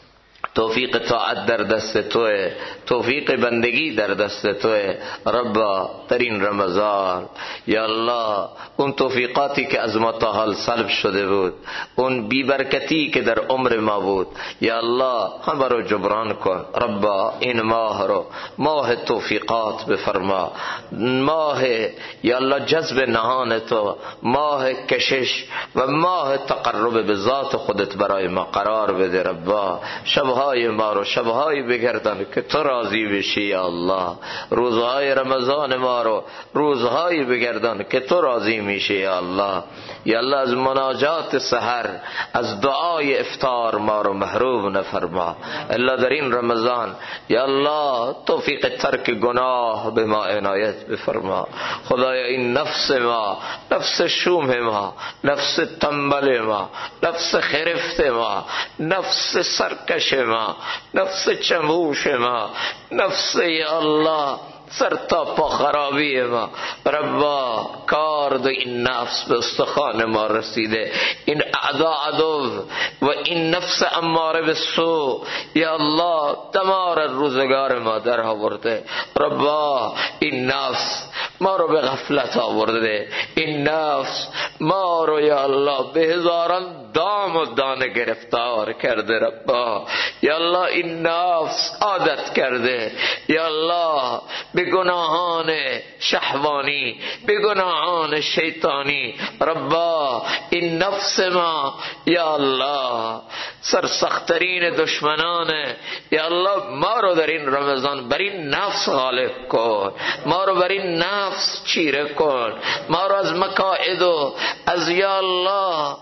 توفیق طاعت در دست توه، توفیق بندگی در دست توه ربا در این رمضان. یا الله اون توفیقاتی که از ما تا حال سلب شده بود، اون بیبرکتی که در عمر ما بود یا الله همه رو جبران کن ربا. این ماه رو ماه توفیقات بفرما، ماه یا الله جذب نهان تو، ماه کشش و ماه تقرب به ذات خودت برای ما قرار بده ربا. شبهای ما رو شبهایی بگردن که تو راضی بشی یا الله، روزهای رمضان ما رو روزهایی بگردن که تو راضی میشی یا الله. یا الله از مناجات سحر، از دعای افطار ما رو محروم نفرما الا در این رمضان. یا الله توفیق ترک گناه به ما عنایت بفرما خدایا. این نفس ما، نفس شوم ما، نفس تنبل ما، نفس خرفت ما، نفس سرکش ما، نفس چموش ما، نفس یا الله سر تا پا خرابی ما ربا، کار دو این نفس به استخوان ما رسیده، این اعدا عدو و این نفس اماره به سو یا الله تمار روزگار ما در آورده ربا. این نفس ما رو به غفلت آورده، این نفس ما رو یا الله به هزاران دام و دانه گرفتار کرده ربا. یا الله این نفس عادت کرده یا الله به گناهان شهوانی، به گناهان شیطانی ربا. این نفس ما یا الله سرسخترین دشمنانه یا الله، ما رو در این رمضان بر این نفس غالب کن، ما رو بر این نفس چیره کن، ما رو از مکائد و از یا الله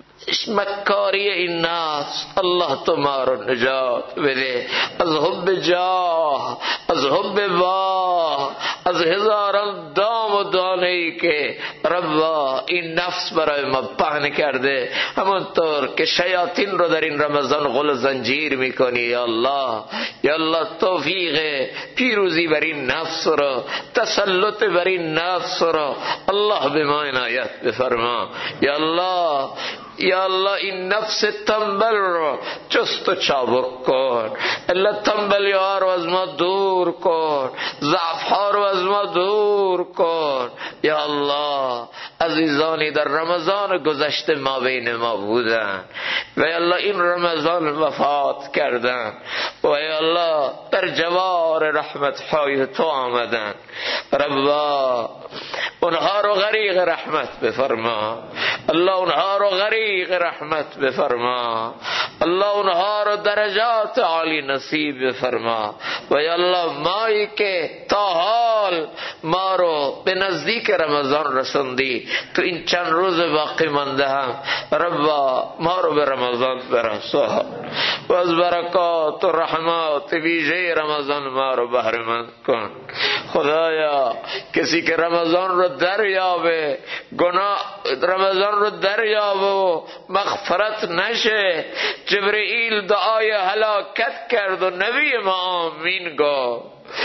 مکاری این نفس الله تو ما رو نجات بده از حب جاه، از حب با، از هزاران دام و دانه‌ای که ربا این نفس برای ما پهن کرده، همونطور که شیاطین رو در این رمضان غل و زنجیر میکنی یا الله. یا الله توفیق پیروزی بر این نفس رو، تسلط بر این نفس رو الله به ما عنایت بفرما یا الله. یا الله این نفس تنبل رو جست و چابک کن. الله تنبلی ها رو از ما دور کن، ضعف ها رو از ما دور کن. یا الله عزیزانی در رمضان گذشته ما بین ما بودن و یا الله این رمضان وفات کردن و یا الله در جوار رحمت های تو آمدن. ربا اونها رو غریق رحمت بفرما. الله اونها رو غریق رحمت بفرما. الله اونها رو درجات عالی نصیب بفرما. و یا الله مایی که تا حال ما رو به نزدیک رمضان رسوندی، تو این چند روز باقی مانده هم ربا ما رو به رمضان برسان و از برکات و رحمات ویژه رمضان ما رو بهره مند کن. خدایا کسی که رمضان رو دریابه، رمضان رو دریابه و مغفرت نشه، جبرئیل دعای هلاکت کرد و نبی ما آمین گفت.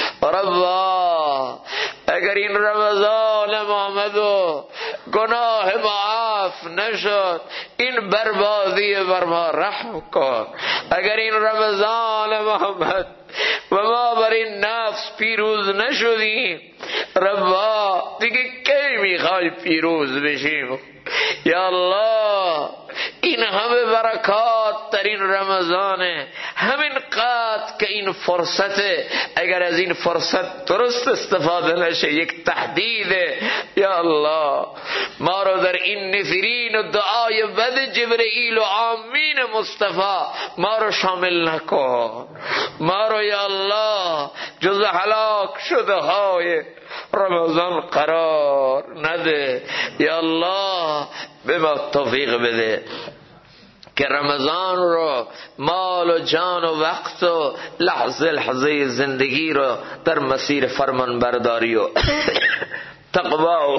ربا اگر این رمضان محمد و گناه معاف نشد، این بربادی بر ما رحم کن. اگر این رمضان محمد و ما بر این نفس پیروز نشدیم، ربا دیگه کی میخوای پیروز بشیم؟ یا الله این همه برکات در این رمضانه، همین قدر که این فرصته، اگر از این فرصت درست استفاده نشه یک تهدیده. یا الله ما رو در این نفرین و دعای بد جبرئیل و آمین مصطفی ما رو شامل نکن. ما رو یا الله جز هلاک شده های رمضان قرار نده. یا الله به ما توفیق بده که رمضان رو مال و جان و وقت و لحظه لحظه زندگی رو در مسیر فرمان برداری و تقوا و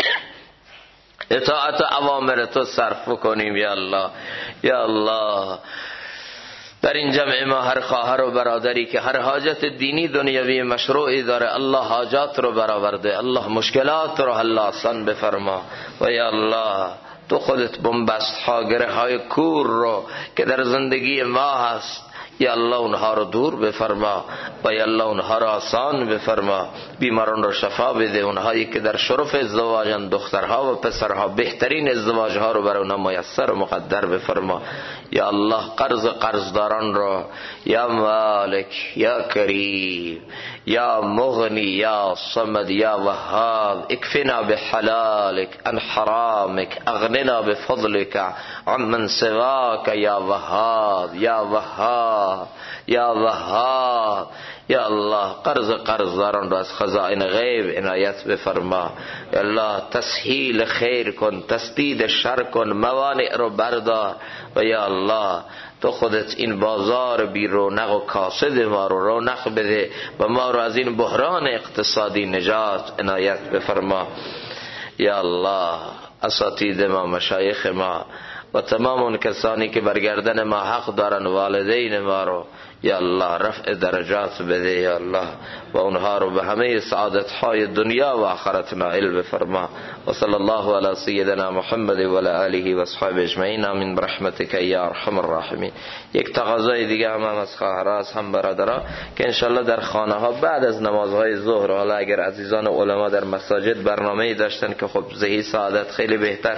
اطاعت اوامر تو صرف کنیم. یا الله یا الله در این جمع ما هر خواهر و برادری که هر حاجت دینی دنیوی مشروعی داره، الله حاجات رو برآورده، الله مشکلات رو حل آسان بفرما. و یا الله تو خودت بنبست گره های کور رو که در زندگی ما هست، یا الله اونها رو دور بفرما و یا الله اونها رو آسان بفرما. بیماران رو شفا بده. اونهایی که در شرف ازدواجن، دخترها و پسرها، بهترین ازدواجها رو برای اونها میسر و مقدر بفرما. یا الله قرضداران رو یا مالک یا کریم یا مغنی یا صمد یا وهاب اکفنا بحلالک عن حرامک اغننا بفضلک عن من سواک یا وهاب یا وهاب یا وهاب. یا الله قرضداران رو از خزائن غیب عنایت بفرما. یا الله تسهیل خیر کن، تسدید شر کن، موانع رو بردار. و یا الله تو خودت این بازار بی رونق و کاسد ما رو رونق بده و ما رو از این بحران اقتصادی نجات عنایت بفرما. یا الله اساتید ما، مشایخ ما و تمام اون کسانی که برگردن ما حق دارن، والدین ما رو یا الله رفع درجات بده. یا الله و اونها رو به همه سعادت های دنیا و آخرت نائل بفرما. و صلی الله علی سیدنا محمد و علی آله و اصحابه اجمعین. آمین برحمتک یا ارحم الراحمین. یک تقاضای دیگه هم از خواهرها هم برادرها که انشالله در خانه ها بعد از نمازهای ظهر، حالا اگر عزیزان علما در مساجد برنامه‌ای داشتن که خب زهی سعادت خیلی بهتر،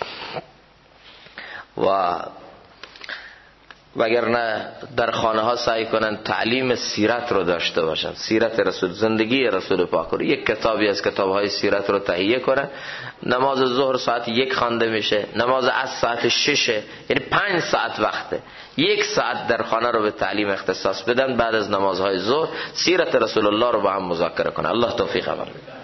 وگرنه در خانه ها سعی کنن تعلیم سیرت رو داشته باشن، سیرت رسول، زندگی رسول پاک رو. یک کتابی از کتابهای سیرت رو تهیه کنن. نماز ظهر ساعت 1 خوانده میشه، نماز عصر ساعت 6، یعنی 5 ساعت وقته. 1 ساعت در خانه رو به تعلیم اختصاص بدن. بعد از نمازهای ظهر سیرت رسول الله رو با هم مذاکره کنن. الله توفیق عمل.